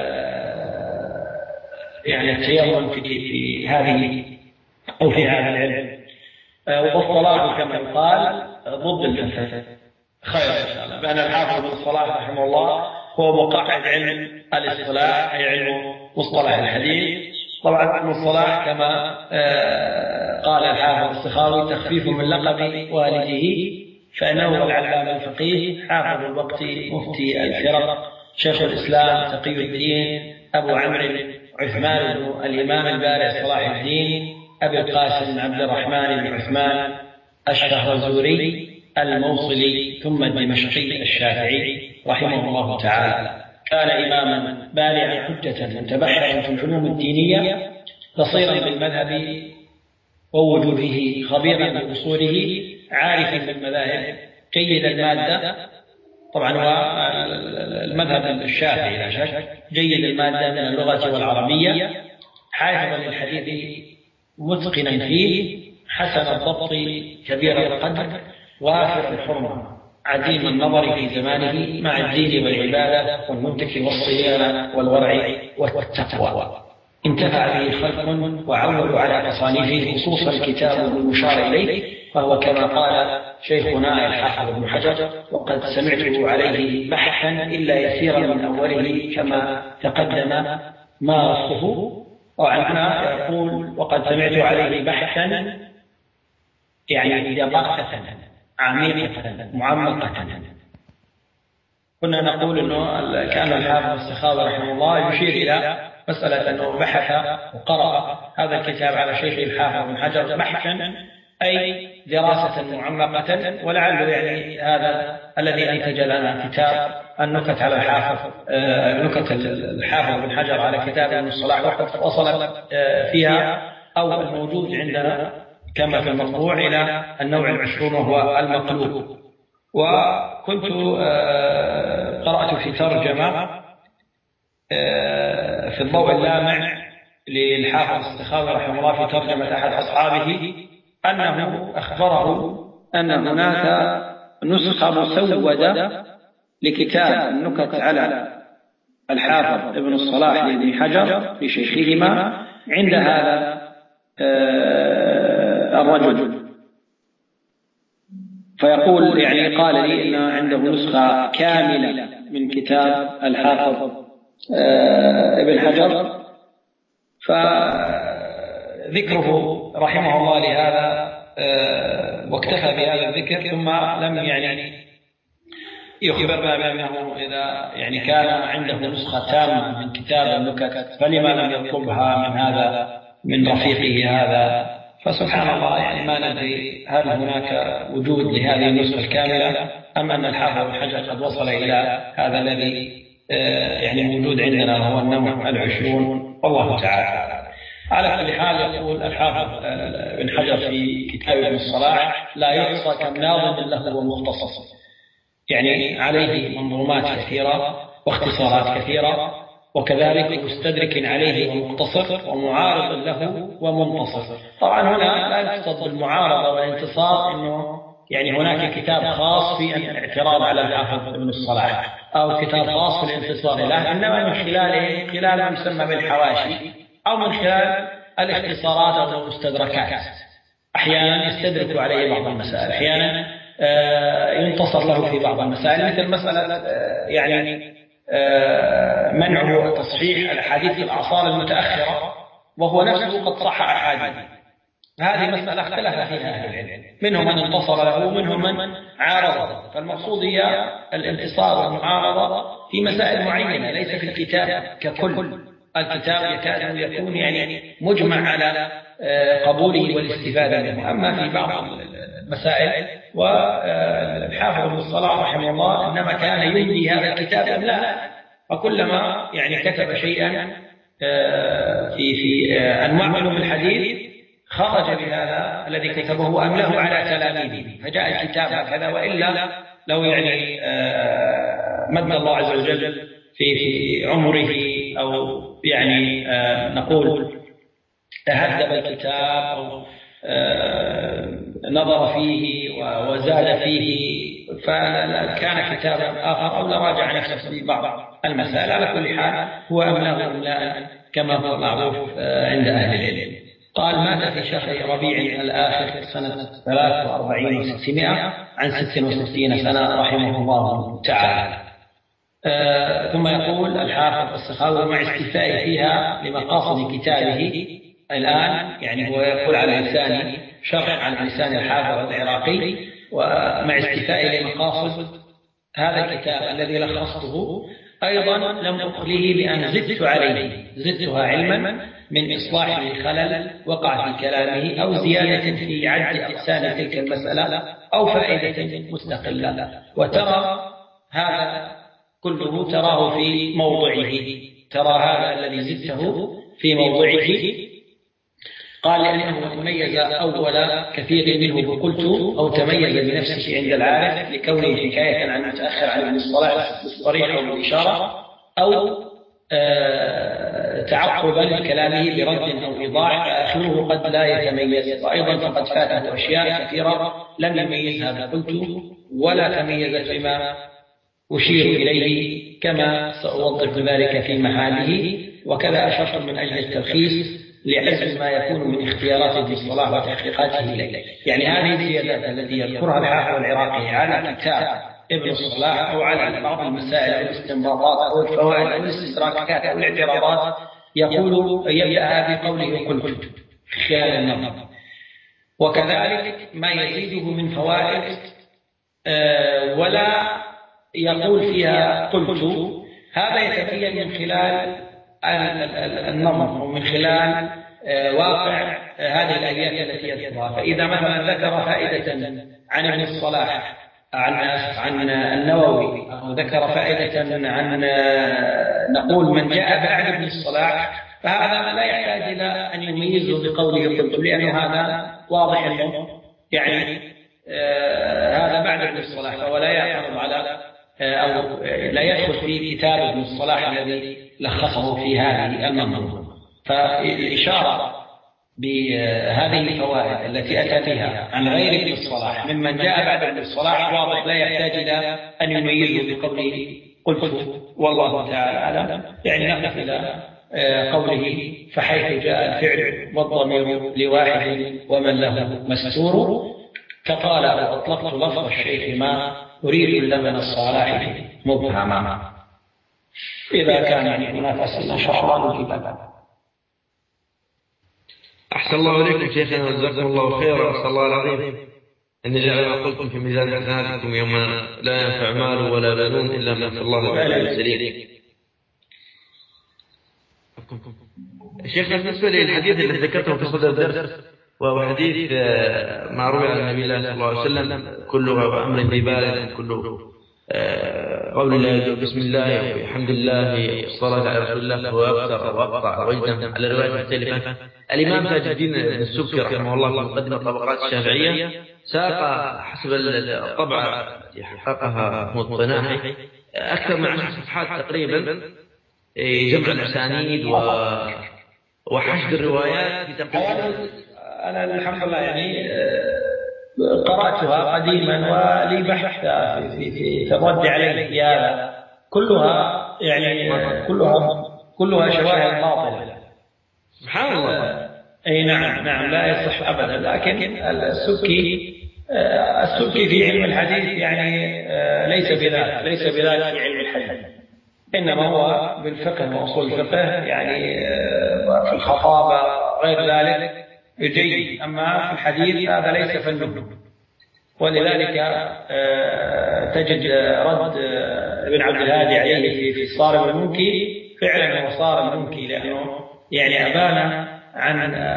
يعني التيمم في هذه أو في هذا العلم. والصلاح كما يقال ضد الفلسفة. خير إن شاء الله. بأن الحافظ ابن الصلاح رحمه الله هو مقعد علم الاصطلاح أي علم مصطلح الحديث. طبعا ابن الصلاح كما قال الحافظ السخاوي تخفيف من لقب والده فإنه العلامة الفقيه حافظ الوقت مفتي الفرق شيخ الإسلام تقي الدين أبو عمرو عثمان بن الإمام البارع صلاح الدين أبي القاسم عبد الرحمن بن عثمان الشهرزوري الموصلي ثم الدمشقي الشافعي رحمه الله تعالى. كان إماما بارعا حجة متبحرا في العلوم الدينية بصيرا بالمذهب ووجوده خبيرا بأصوله عارفا بالمذاهب جيد المادة. طبعا هو المذهب الشافعي لا شك جيد المادة من اللغة والعربية حافظا للحديث متقنا فيه حسن الضبط كبير القدر وافر الحرمة عديم النظر في زمانه مع الدين والعبادة والمنطق والصيانة والورع والتقوى. انتفع به خلق وعولوا على تصانيفه خصوصا الكتاب المشار إليه، فهو كما قال شيخنا الحافظ ابن حجر وقد سمعته عليه بحثا إلا يسيرا من أوله كما تقدم ما رصه. وعنها يقول وقد سمعت عليه بحثا يعني دقيقة عميقة معمقة. كنا نقول أنه كان الحافظ السخاوي رحمه الله يشير إلى مسألة أنه بحث وقرأ هذا الكتاب على شيخ الحافظ ابن حجر بحثا أي دراسة معمقة. ولعله يعني هذا الذي أنتج لنا كتاب النكت على الحافظ، نكت الحافظ بن حجر على كتاب ابن الصلاح، وقد وصل فيها أو الموجود عندنا كما في المطبوع إلى النوع 20 وهو المقلوب. وكنت قرأت في ترجمة في الضوء اللامع للحافظ السخاوي رحمه الله في ترجمة أحد أصحابه أنه أخبره أن هناك نسخة مسودة لكتاب النكت على الحافظ ابن الصلاح لابن حجر لشيخهما عند هذا الرجل. فيقول يعني قال لي إن عنده نسخة كاملة من كتاب الحافظ ابن حجر، فذكره رحمه الله لهذا واكتفى بهذا الذكر، ثم لم يعني يخبرنا بأنه إذا يعني كان عنده نسخة تامة من كتاب النكت فلما لم يطلبها من رفيقه هذا. فسبحان الله يعني ما ندري هل هناك وجود لهذه النسخة الكاملة أم أن الحافظ بن حجر قد وصل إلى هذا الذي يعني موجود عندنا وهو النوع 20. والله تعالى على كل حال. يقول الحافظ بن حجر في كتاب ابن الصلاح لا يحصى كم ناظم له ومختصص، يعني عليه منظومات كثيرة واختصارات كثيرة، وكذلك مستدرك عليه ومقتصر ومعارض له ومنتصر. طبعا هنا لا يقصد بالمعارضة والانتصار انه يعني هناك كتاب خاص في الاعتراض على الحافظ ابن الصلاح او كتاب خاص في الانتصار له، انما من خلال ما يسمى بالحواشي او من خلال الاختصارات او المستدركات. احيانا يستدرك عليه بعض المسائل، احيانا ينتصر له في بعض المسائل، مثل مسألة يعني منع تصحيح الأحاديث في الأعصار المتأخرة وهو نفسه قد صح أحاديث. هذه مسألة اختلف فيها أهل العلم، منهم من انتصر له ومنهم من عارضه. فالمقصود هي الانتصار والمعارضة في مسائل معينة، ليس في الكتاب ككل. الكتاب يكاد يكون يعني مجمع على قبوله والاستفادة منه. أما في بعض المسائل، والحافظ ابن الصلاح رحمه الله إنما كان يملي هذا الكتاب إملاء، وكلما يعني كتب شيئا في أنواع علوم الحديث خرج بهذا الذي كتبه أملاه على تلاميذه، فجاء الكتاب هكذا. وإلا لو يعني مد الله عز وجل في عمره أو يعني نقول تهذب الكتاب أو نظر فيه وزاد فيه فكان كتابا آخر، أو لراجع نفسه في بعض المسائل. على كل حال هو أملاه إملاء كما هو معروف عند أهل العلم. قال مات في شهر ربيع الآخر سنة 43 و600 عن 66 سنة رحمه الله تعالى. ثم يقول الحافظ السخاوي مع استيفائه فيها لمقاصد كتابه الآن، يعني هو يقول على لسان شرح على لسان الحافظ العراقي، ومع استيفائه لمقاصد هذا الكتاب الذي لخصته أيضا لم أخله بأن زدتها علما من إصلاح لخلل وقع في كلامه أو زيادة في عد أقسام تلك المسألة أو فائدة مستقلة. وترى هذا كله تراه في موضعه، ترى هذا الذي زدته في موضعه. قال لأنه ميز أول كثير منه بقلت أو تميز بنفسه عند العارف لكونه حكاية عن متأخر عن ابن الصلاح بالصريح أو بالإشارة، أو تعقبا لكلامه برد أو إيضاح، فآخره قد لا يتميز. وأيضا فقد فاته أشياء كثيرة لم يميزها بقلت ولا تميزت بما أشير إليه، كما سأوضح ذلك في محاله. وكذا أشرت من أجل التلخيص لعزم ما يكون من اختيارات ابن الصلاح وتحقيقاته إليه. يعني هذه الزيادات التي يذكرها الحافظ العراقي على كتاب ابن الصلاح أو على بعض المسائل أو الاستنباطات أو الفوائد أو الاستدراكات أو الاعتراضات، يقول يبدأ بقوله قلت خلال النظر. وكذلك ما يزيده من فوائد ولا يقول فيها قلت، هذا يتبين من خلال النظر ومن خلال واقع هذه الآيات التي يذكرها. فإذا مثلا ذكر فائدة عن ابن الصلاح عن النووي، أو ذكر فائدة عن نقول من جاء بعد ابن الصلاح، فهذا لا يحتاج إلى أن يميزه بقوله قلت، لأنه هذا واضح أنه يعني هذا بعد ابن الصلاح، فهو لا يعترض على أو لا يدخل في كتاب ابن الصلاح الذي لخصه في هذه المنظومة. فالإشارة بهذه الفوائد التي أتى بها عن غير ابن الصلاح ممن جاء بعد ابن الصلاح واضح، لا يحتاج إلى أن يميزه بقوله قلت والله تعالى أعلم. يعني نقف إلى قوله فحيث جاء الفعل والضمير لواحد ومن له مستور، فقال أطلقت لفظ الشيخ ما أريد لمن الصلاح مبهما. إذا كان هناك أسئلة إن شاء الله نجيب. أحسن الله إليكم شيخنا وجزاكم الله خيرا. أسأل الله العظيم أن يجعل ما قلتم في ميزان حسناتكم يوم لا ينفع مال ولا بنون إلا من أتى الله بقلب سليم. شيخنا بالنسبة للحديث الذي ذكرته في صدر الدرس، وهو حديث ما روي عن النبي صلى الله عليه وسلم كله أمر ذي بال، كله قول الله بسم الله والحمد لله والصلاة على رسول الله، هو أكثر وأقطع وجدا على رواية مختلفة. الإمام تاج الدين السبكي رحمه الله في مقدمة طبقات الشافعية ساق حسب الطبعة التي حققها محمود الطناحي أكثر من 10 صفحات تقريبا، جمع الأسانيد وحشد الروايات في تقريبا. أنا الحمد لله يعني قرأتها قديما ولي بحث في الرد عليه في هذا، كلها يعني كلها شواهد باطلة. سبحان الله. أي نعم لا يصح أبدا. لكن السبكي في علم الحديث يعني ليس بذلك في علم الحديث، إنما هو بالفقه وأصول الفقه يعني في الخطابة غير ذلك جيد، أما في الحديث هذا ليس فنه. ولذلك تجد رد ابن عبد الهادي عليه في الصارم المنكي، فعلا هو صارم المنكي، لأنه يعني أبان عن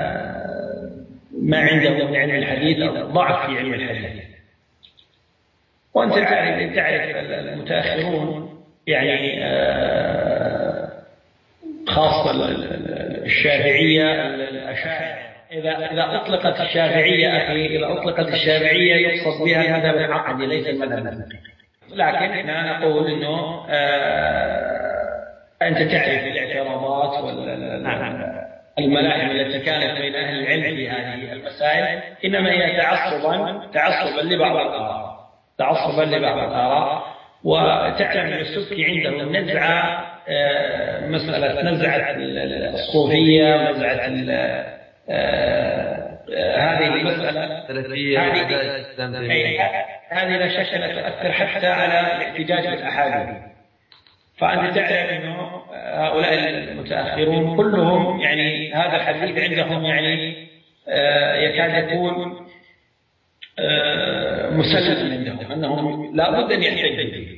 ما عنده من علم الحديث أو ضعف في علم الحديث. وأنت تعرف المتأخرون يعني خاصة الشافعية الأشاعرة، إذا أطلقت الشافعية إذا أطلقت الشافعية يقصد بها المذهب العقدي ليس المذهب الفقهي. لكن احنا نقول إنه أنت تعرف الاعتراضات والملاحم التي كانت بين أهل العلم في هذه المسائل، إنما هي تعصبا لبعض الآراء. وتعلم أن السبكي عنده نزعة، مسألة نزعة الصوفية، نزعة هذه المسألة هذه لا شك أنها تؤثر حتى على الاحتجاج بالأحاديث. فأنت تعلم أنه هؤلاء المتأخرون كلهم يعني هذا الحديث عندهم يعني يكاد يكون مسلم عندهم أنهم لا بد أن يحتجوا به.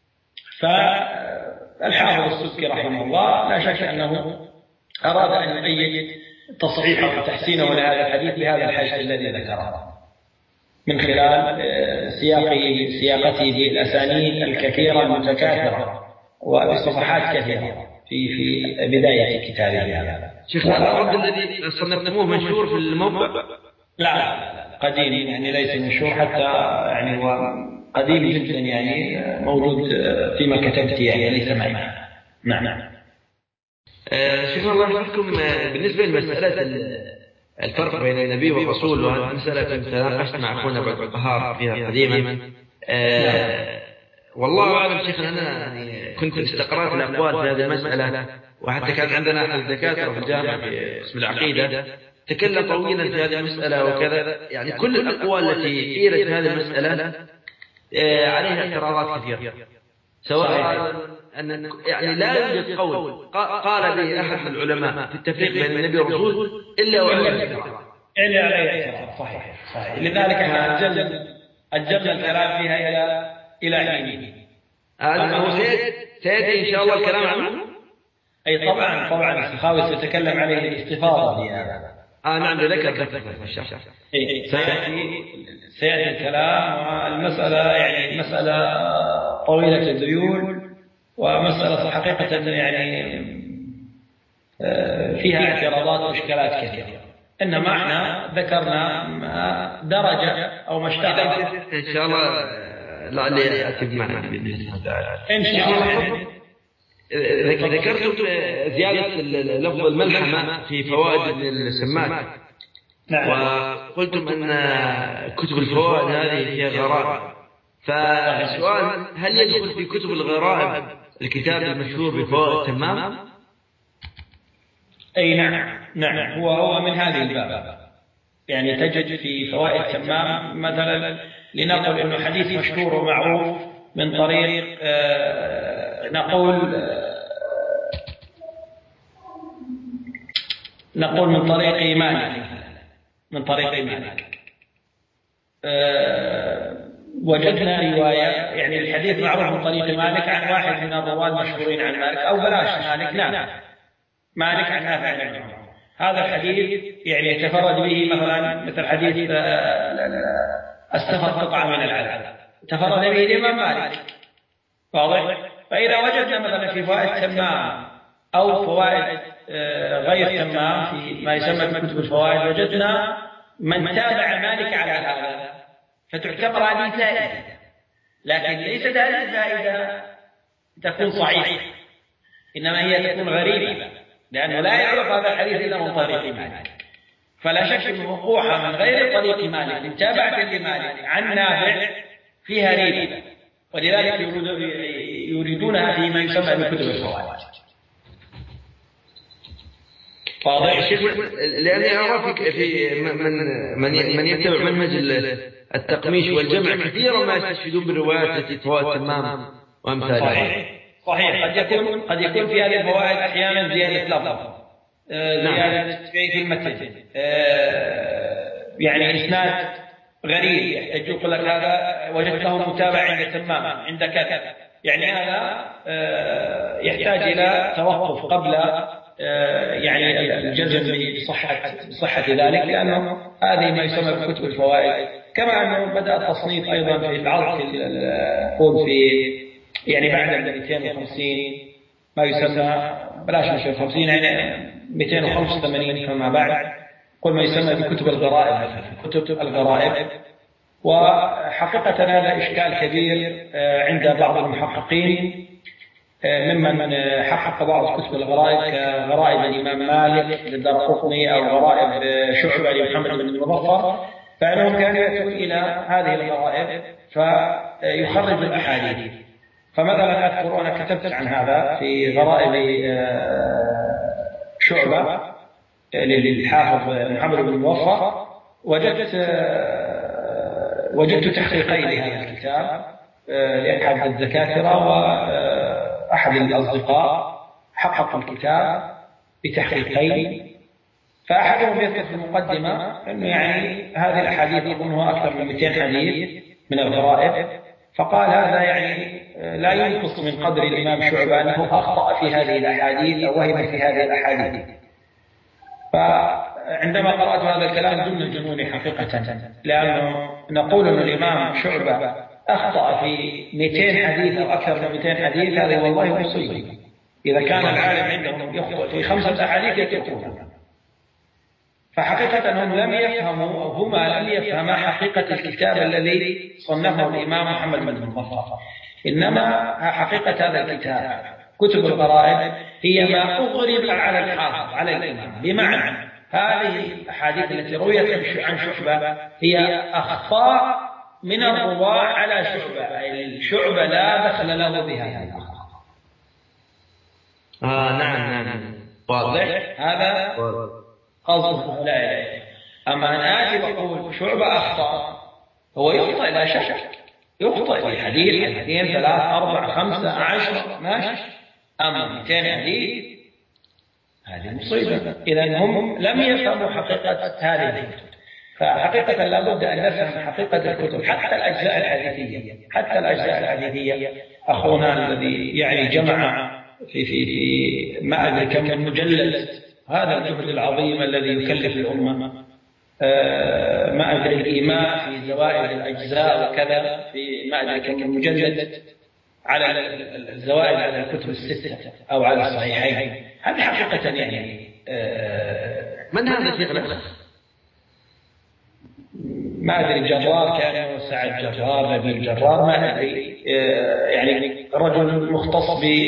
فالحافظ السبكي رحمه الله لا شك أنه أراد أن يؤيد تصحيحه وتحسينه لهذا الحديث بهذا الحشد الذي ذكره من خلال سياقته بالأسانيد الكثيرة المتكاثرة وبصفحات كثيرة في بداية كتابه هذا. شيخ الرد الذي صنفتموه منشور في الموقع؟ لا قديم يعني ليس منشور، حتى يعني هو قديم جدا يعني موجود فيما كتبت يعني ليس معي. نعم. شيخ الله يحفظكم، بالنسبة لمسألة الفرق بين النبي والرسول، وهذه مسألة كنت ناقشت مع أخونا بعد الطهار فيها قديما. والله أعلم شيخنا، أنا يعني كنت استقرأت الأقوال في هذه المسألة، وحتى كان عندنا أحد الدكاترة في الجامعة في قسم العقيدة تكلم طويلا في هذه المسألة وكذا. يعني كل الأقوال التي قيلت في هذه المسألة عليها اعتراضات كثيرة، سواء أن يعني لا يوجد قول قال به أحد العلماء في التفريق بين النبي والرسول إلا وعليه اعتراض. صحيح. لذلك احنا أجلنا الكلام فيها إلى حين. هذا هو سيأتي إن شاء الله الكلام عنه. أي طبعا طبعا السخاوي سيتكلم عليه الاستفاضة في هذا. نعم ذكر سيأتي الكلام. والمسألة يعني مسألة طويلة الذيول، ومسألة حقيقة يعني فيها اعتراضات وإشكالات كثيرة، إنما احنا ذكرنا درجة أو ما اشتهر. إن شاء الله لعلي أتب معنا بإذن الله تعالى. إن شاء الله. ذكرت زيادة لفظ الملحمة في فوائد ابن السماك. نعم. وقلتم أن كتب الفوائد هذه هي غرائب، فالسؤال هل يدخل في كتب الغرائب الكتاب المشهور بفوائد تمام؟ أي نعم نعم، هو من هذه الباب. يعني تجد في فوائد تمام مثلا لنقل إنه حديث مشهور ومعروف من طريق نقول من طريق مالك، من طريق مالك وجدنا رواية، يعني الحديث معروف من طريق مالك عن واحد من الرواة المشهورين عن مالك، أو بلاش مالك نافع، مالك عن نافع عن ابن عمر. هذا الحديث يعني يتفرد به مثلا مثل حديث السفر قطعة من العذاب، تفرد به الإمام مالك، واضح؟ فإذا وجدنا مثلا في فوائد تمام أو فوائد غير تمام في ما يسمى بكتب الفوائد، وجدنا من تابع مالك على هذا، فتعتبر هذه فائدة، لكن ليست هذه الفائدة تكون صحيحة، إنما هي تكون غريبة، لأنه لا يعرف هذا الحديث إلا من طريق مالك. فلا شك أن وقوعها من غير طريق مالك متابعة لمالك عن نافع فيها ريبة، ولذلك يريدونها فيما يسمى بكتب الفوائد. واضح؟ لأني أرى في من يتبع منهج التقميش والجمع كثيرا ما يستشهدون بالروايات التي فوائد تمام وأمثالها. صحيح. قد يكون في هذه الفوائد أحيانا زيادة لفظ، زيادة في المتن، يعني إسناد غريب يحتاج يقول لك هذا وجدته متابع عند تمام عند كذا، يعني هذا يحتاج إلى توقف قبل يعني الجزم بصحة ذلك، لأنه هذه ما يسمى بكتب الفوائد. كما أنه بدأ التصنيف أيضا في العرض في يعني بعد 250 ما يسمى بلاش 250 يعني 285 فما بعد، قل ما يسمى بكتب الغرائب، كتب الغرائب. وحقيقة هذا إشكال كبير عند بعض المحققين ممن حقق بعض كتب الغرائب كغرائب الإمام مالك للدارقطني أو غرائب شعبة لمحمد بن المظفر، فإنهم كانوا يأتون إلى هذه الغرائب فيخرجوا الأحاديث. فمثلا أذكر أنا كتبت عن هذا في غرائب شعبة للحافظ محمد بن المظفر، وجدت تحقيقين لهذا الكتاب لأحد الدكاترة وأحد الأصدقاء حقق الكتاب بتحقيقين. فأحدهم يذكر في المقدمة أنه يعني هذه الأحاديث يظنها أكثر من 200 حديث من الغرائب، فقال هذا يعني لا ينقص من قدر الإمام شعبة أنه أخطأ في هذه الأحاديث أو وهم في هذه الأحاديث. فعندما قرأت هذا الكلام دون الجنون حقيقة، لأنه نقول أن الإمام شعبة أخطأ في 200 حديث أو أكثر من 200 حديث، هذا والله مصيبة. إذا كان العالم عندهم يخطئ في 5 أحاديث يتركونها. فحقيقة أنهم لم يفهموا أو هما لم يفهما حقيقة الكتاب الذي صنفه الإمام محمد بن المظفر. إنما حقيقة هذا الكتاب كتب الغرائب هي ما أغرب على الحافظ على الإمام، بمعنى هذه الأحاديث التي رويت عن شعبة هي أخطاء من الرواة على شعبة، أي شعبة لا دخل له بها. نعم واضح؟ هذا قصد لا إله. أما أنا آتي وأقول شعبة أخطأ، هو يخطئ لا شك، يخطئ في حديث 2 3 4 5 10 ماشي، أما 200 حديث هذه مصيبة. إذا هم لم يفهموا حقيقة هذه الكتب. فحقيقة لابد أن نفهم حقيقة الكتب، حتى الأجزاء الحديثية، أخونا الذي يعني جمع في ما أدري كم من مجلد، هذا الجهد العظيم الذي يكلف الأمة. ما أدري الإيماء في زوائد الأجزاء وكذا، في ما أدري كم من مجلد على الزوائد على الكتب الستة أو على الصحيحين. هذه حقيقة يعني من هذا شيخ الأخ؟ ما أدري، جرار كان، سعد جرار، نبيل جرار، ما أدري، يعني رجل مختص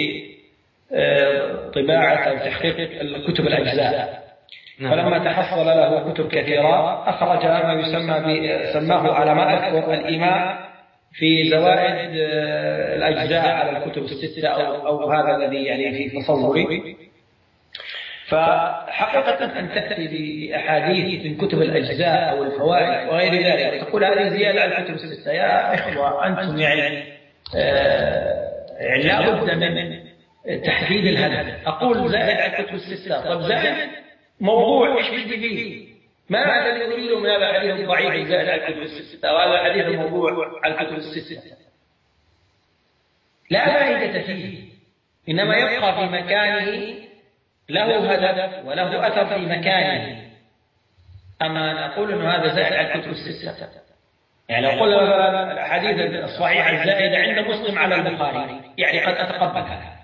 بطباعة أو تحقيق الكتب الأجزاء. فلما تحصل له كتب كثيرة أخرج ما سماه على ما أذكر الإيماء في زوائد الأجزاء على الكتب الستة أو هذا الذي يعني في تصوري. فحقيقة أن تأتي بأحاديث من كتب الأجزاء أو الفوائد وغير ذلك وتقول هذه زيادة على الكتب الستة، يا إخوة أنتم يعني لا بد من تحديد الهدف. أقول زائد على الكتب الستة، طب زائد موضوع إيش بدي فيه؟ ما الذي يريده من هذا الحديث الضعيف زائد على الكتب الستة وهذا الحديث الموضوع على الكتب الستة؟ لا فائدة فيه، إنما يبقى في مكانه، له هدف وله أثر في مكانه. أما أن أقول أنه هذا زائد على الكتب الستة، يعني لو قلنا مثلا الأحاديث الصحيحة الزائدة عند مسلم على البخاري، يعني قد أتقبل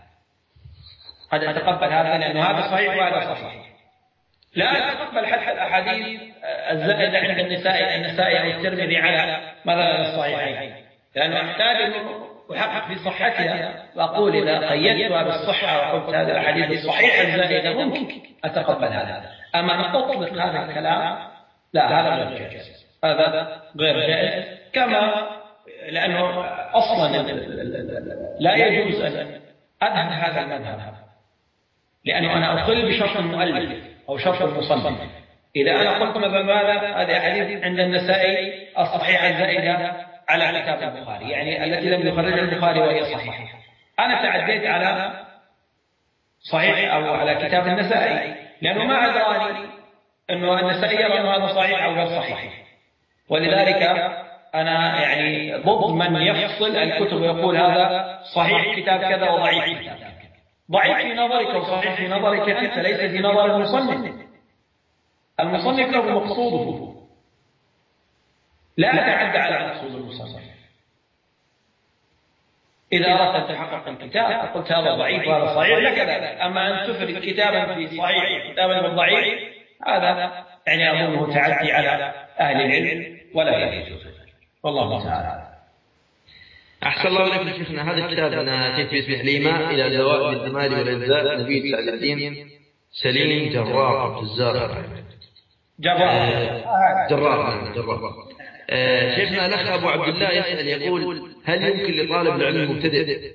هذا، لأنه هذا صحيح وهذا صحيح. لا أتقبل حتى الأحاديث الزائدة عند النسائي أو الترمذي على مثلا الصحيحين، لأنه أحتاج أنه أحقق في صحتها وأقول إذا قيدتها بالصحة وقلت هذه الأحاديث الصحيحة الزائدة ممكن أتقبل هذا. أما أن أطلق هذا الكلام لا، هذا غير جائز، هذا غير جائز. كما لأنه أصلا لا يجوز أن أذهب هذا المذهب، لأنه أنا أخل بشرط المؤلف أو شرط المصنف. إذا أنا قلت مثلا هذه أحاديث عند النسائي الصحيحة الزائدة على كتاب البخاري، يعني التي لم يخرجها البخاري وهي صحيحة، أنا تعديت على صحيح أو على كتاب النسائي، لأنه ما أدراني أنه النسائي يرى أنه هذا صحيح أو غير صحيح. ولذلك أنا يعني ضد من يفصل الكتب ويقول هذا صحيح كتاب كذا وضعيف كتاب كذا. ضعيف في نظرك وصحيح في نظرك أنت، ليس في نظر المصنف. المصنف له مقصوده، لا تعدى على مقصود المصنف. إذا أردت أن تحقق الكتاب قلت هذا ضعيف وهذا صحيح لك ذلك. أما أن تفرد كتابا في صحيح وكتابا في ضعيف، هذا يعني أظنه تعدي على أهل العلم ولا يجوز، والله تعالى. أحسن الله إليكم شيخنا. هذا الكتاب أنا أتيت باسم الإيماء إلى زوائد الجمال والأجزاء نبيل سعد الدين سليم جرار الجزار. جرار. شيخنا الأخ أبو عبد الله يسأل يقول: هل يمكن لطالب العلم المبتدئ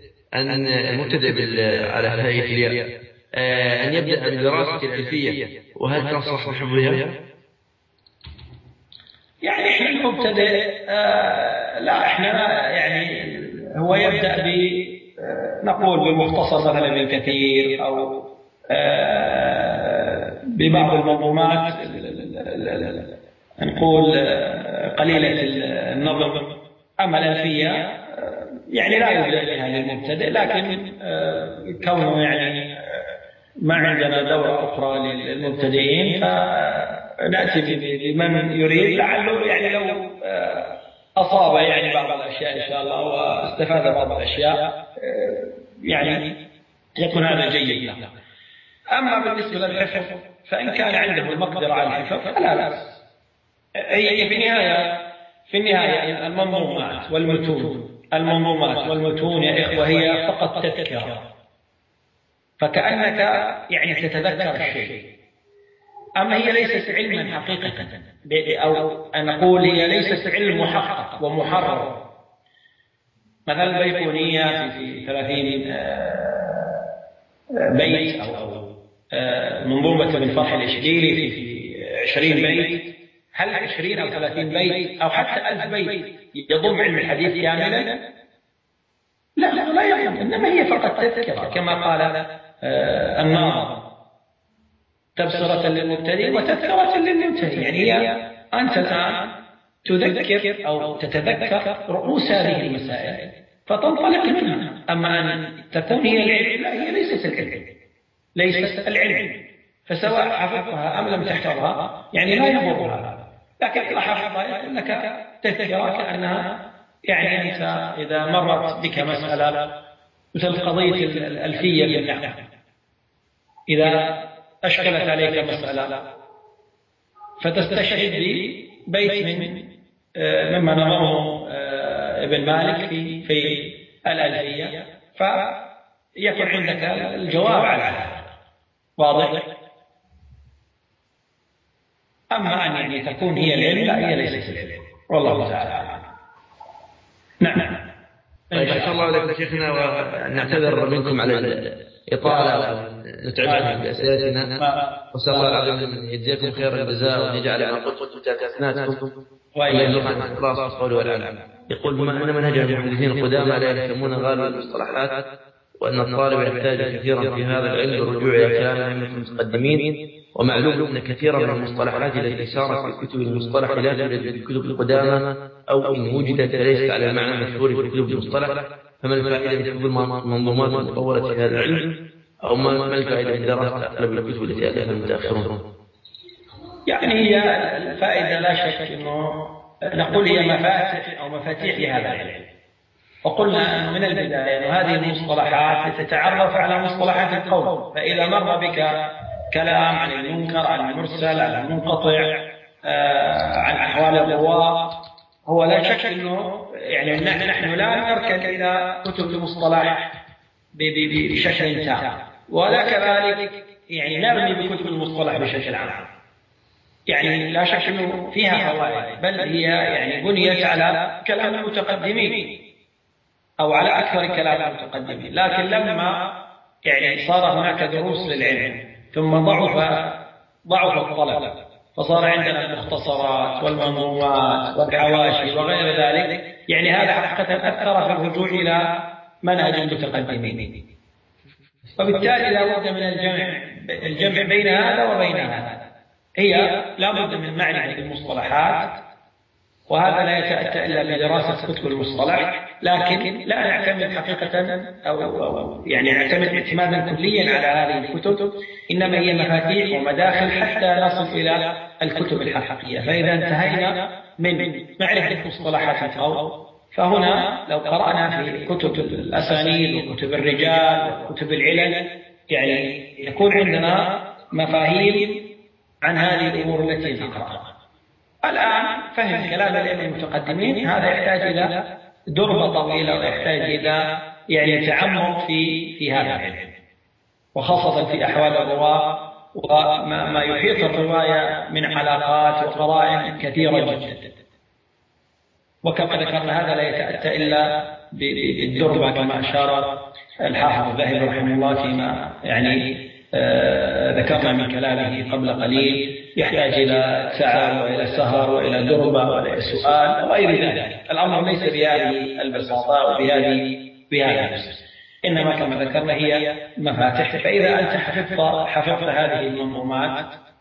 على هيئة الياء أن يبدأ بدراسة الألفية، وهل تنصح بحفظها؟ يعني إحنا المبتدئ لا، إحنا يعني هو يبدأ نقول بمختصر مثلا ابن كثير أو ببعض المنظومات نقول قليلة النظم. أما الألفية يعني لا يبدأ بها للمبتدئ، لكن كونه يعني ما عندنا دورة أخرى للمبتدئين فنأتي بمن يريد، لعله يعني لو أصاب يعني بعض الأشياء إن شاء الله واستفاد بعض الأشياء يعني يكون هذا جيد له. أما بالنسبة للحفظ فإن كان عنده المقدرة على الحفظ فلا بأس. هي في النهاية المنظومات والمتون يا إخوة هي فقط تذكرة، فكأنك يعني تتذكر الشيء. أما هي ليست علما حقيقة، أو نقول هي ليست علم محقق ومحرر. مثلا البيقونية في 30 بيت أو منظومة ابن فرح الإشبيلي في 20 بيت، هل 20 أو 30 بيت أو حتى 1000 بيت يضم علم الحديث كاملا؟ لا يضم، إنما هي فقط تذكرة كما قال الناظم: تبصرة للمبتدئ وتذكرة للمنتهي. يعني هي أنت الآن تذكر أو تتذكر رؤوس هذه المسائل فتنطلق منها. أما أن تكون هي العلم، لا، هي ليست العلم، ليست العلم. فسواء حفظتها أم لم تحفظها يعني لا يضرها. لكن إذا حفظها يقول لك تذكرة كأنها يعني أنت إذا مرت بك مسألة مثل قضية الألفية بالنحو، إذا أشكلت عليك مسألة فتستشهد ببيت مما نظمه ابن مالك في الألفية، فيكون عندك الجواب على هذا. واضح؟ أما أن يعني تكون هي العلم، لا، هي ليست العلم، والله تعالى. نعم. طيب أحسن الله عليكم شيخنا، ونعتذر منكم على الإطالة ونتعبكم بأسئلتنا، وأسأل الله العظيم أن يجزيكم خير الجزاء وأن يجعل ما قلتم تحسناتكم ويرزقنا الإخلاص في القول والعمل. يقول بما أن منهج المحدثين القدامى لا يهتمون غالب المصطلحات، وأن الطالب يحتاج كثيرا في هذا العلم بالرجوع إلى كلام الأئمة المتقدمين، ومعلوم أن كثيرا من المصطلحات التي صارت في كتب المصطلح لا توجد في الكتب القدامى، أو إن وجدت فليست على المعنى المشهور في كتب المصطلح، فما الفائدة من حفظ المنظومات المطورة في هذا العلم، أو ما الفائدة من دراسة أغلب الكتب التي ألفها المتأخرون؟ يعني هي الفائدة لا شك أنه نقول هي مفاتح أو مفاتيح لهذا العلم. وقلنا من البداية أن هذه المصطلحات تتعرف على مصطلحات القول، فإذا مر بك كلام عن المنكر، عن المرسل، عن المنقطع، عن أحوال الرواة، هو لا شك أنه يعني نحن لا نركن إلى كتب المصطلح بشكل تام، ولا كذلك يعني نرمي بكتب المصطلح بشكل عام. يعني لا شك أنه فيها فوائد، بل هي يعني بنيت على كلام المتقدمين أو على أكثر كلام المتقدمين، لكن لما يعني صار هناك دروس للعلم ثم ضعف الطلب، فصار عندنا المختصرات والمنظومات والحواشي وغير ذلك، يعني هذا حقيقة أثر في الرجوع إلى منهج المتقدمين. وبالتالي لا بد من الجمع بين هذا وبين هذا. هي لا بد من معرفة المصطلحات، وهذا لا يتأتى إلا بدراسة كتب المصطلح، لكن لا نعتمد حقيقة أو يعني نعتمد اعتمادا كليا على هذه الكتب، إنما هي مفاتيح ومداخل حتى نصل إلى الكتب الحقيقية. فإذا انتهينا من معرفة مصطلحات القول، فهنا لو قرأنا في كتب الأسانيد وكتب الرجال وكتب العلل يعني يكون عندنا مفاهيم عن هذه الأمور التي ذكرها. الآن فهم كلام الأئمة المتقدمين هذا يحتاج إلى دربة طويلة، ويحتاج إلى يعني تعمق في هذا العلم، وخاصة في أحوال الرواة وما يحيط الرواية من علاقات وقرائن كثيرة جدا. وكما ذكرنا هذا لا يتأتى إلا بالدربة كما أشار الحافظ الذهبي رحمه الله فيما يعني ذكرنا من كلامه قبل قليل، يحتاج إلى تعب وإلى سهر وإلى دربة وإلى سؤال وغير ذلك. الأمر ليس بهذه البساطة وبهذه البساطة، إنما كما ذكرنا هي مفاتيح. فإذا أنت حفظت هذه المنظومات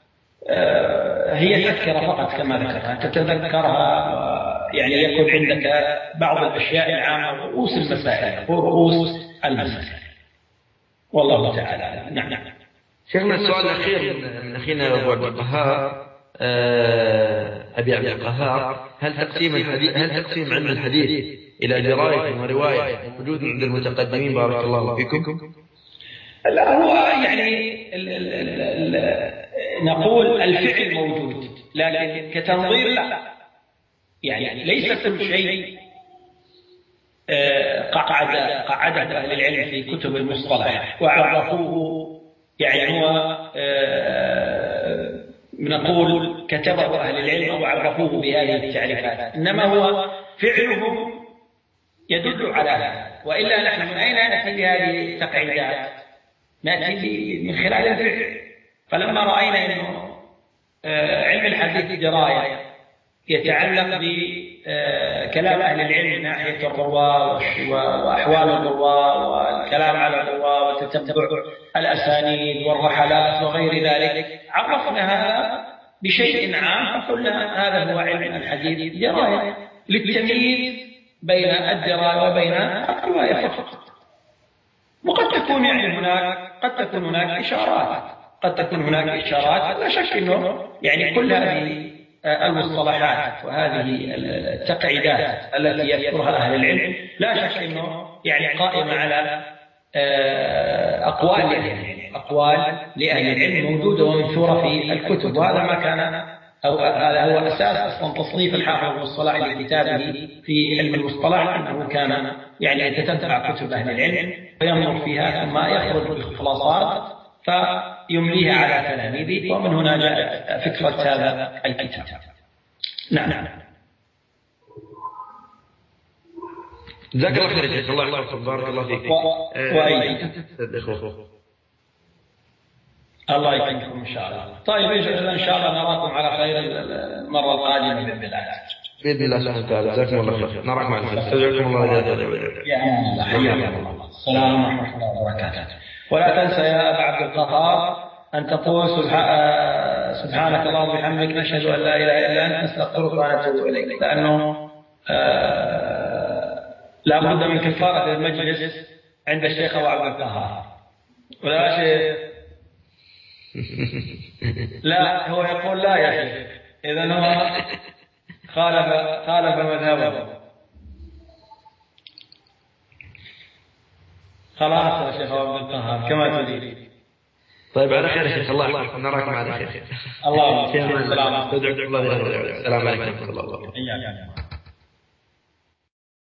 هي تذكرة فقط كما ذكرنا، أنت تتذكرها يعني يكون عندك بعض الأشياء العامة، رؤوس المسائل ورؤوس المسائل، والله تعالى. نعم. شيخنا السؤال الأخير من أخينا أبو عبد القهار، أبي عبد القهار، هل تقسيم علم الحديث إلى دراية ورواية موجود عند المتقدمين بارك الله فيكم؟ لا، هو يعني نقول الفعل موجود، لكن كتنظير لا، يعني ليس كل شيء قعده أهل العلم في كتب المصطلح وعرفوه، يعني هو نقول كتبه أهل العلم وعرفوه بهذه التعريفات، إنما هو فعلهم يدل على هذا. وإلا نحن من أين نأتي بهذه التقعيدات؟ نأتي من خلال الفعل. فلما رأينا أنه علم الحديث دراية يتعلق بكلام أهل العلم من ناحية الرواة وأحوال الرواة والكلام على الرواة وتتبع الأسانيد والرحلات وغير ذلك، عرفنا هذا بشيء عام فقلنا هذا هو علم الحديث دراية للتمييز بين الدراية وبين الرواية فقط. وقد تكون يعني قد تكون هناك إشارات، لا شك أنه يعني كل هذه المصطلحات وهذه التقعيدات التي يذكرها أهل العلم لا شك أنه يعني قائمة على أقوال لأهل العلم موجودة ومنشورة في الكتب، وهذا ما كان أو هذا هو أساس أصلا تصنيف الحافظ بن الصلاح لكتابه في علم المصطلح، أنه كان يعني يتتبع كتب أهل العلم وينظر فيها ثم يخرج بخلاصات فيمليها على تلاميذه، ومن هنا جاءت فكرة هذا الكتاب. نعم. جزاك الله خير يا شيخ، الله يحفظك، بارك الله فيك. الله يكرمكم إن شاء الله. طيب إن شاء الله نراكم على خير المرة القادمة بإذن الله. بإذن الله سبحانه وتعالى، جزاكم الله خير. نراكم على خير. استودعكم الله يا الله، حياكم الله. السلام ورحمة الله وبركاته. ولا تنسى يا أبا عبد القهار أن تقول سبحانك اللهم وبحمدك نشهد أن لا إله إلا أنت نستغفرك ونتوب إليك، لأنه لا بد من كفارة المجلس عند الشيخ أبو عبد القهار. ولا شيء لا، هو يقول لا يا شيخ، إذن هو خالف مذهبه. خلاص يا شيخ عبد القهار كما تريد. طيب على خير يا شيخ، الله يحفظك، نراكم على خير. الله السلام عليكم ورحمة الله وبركاته.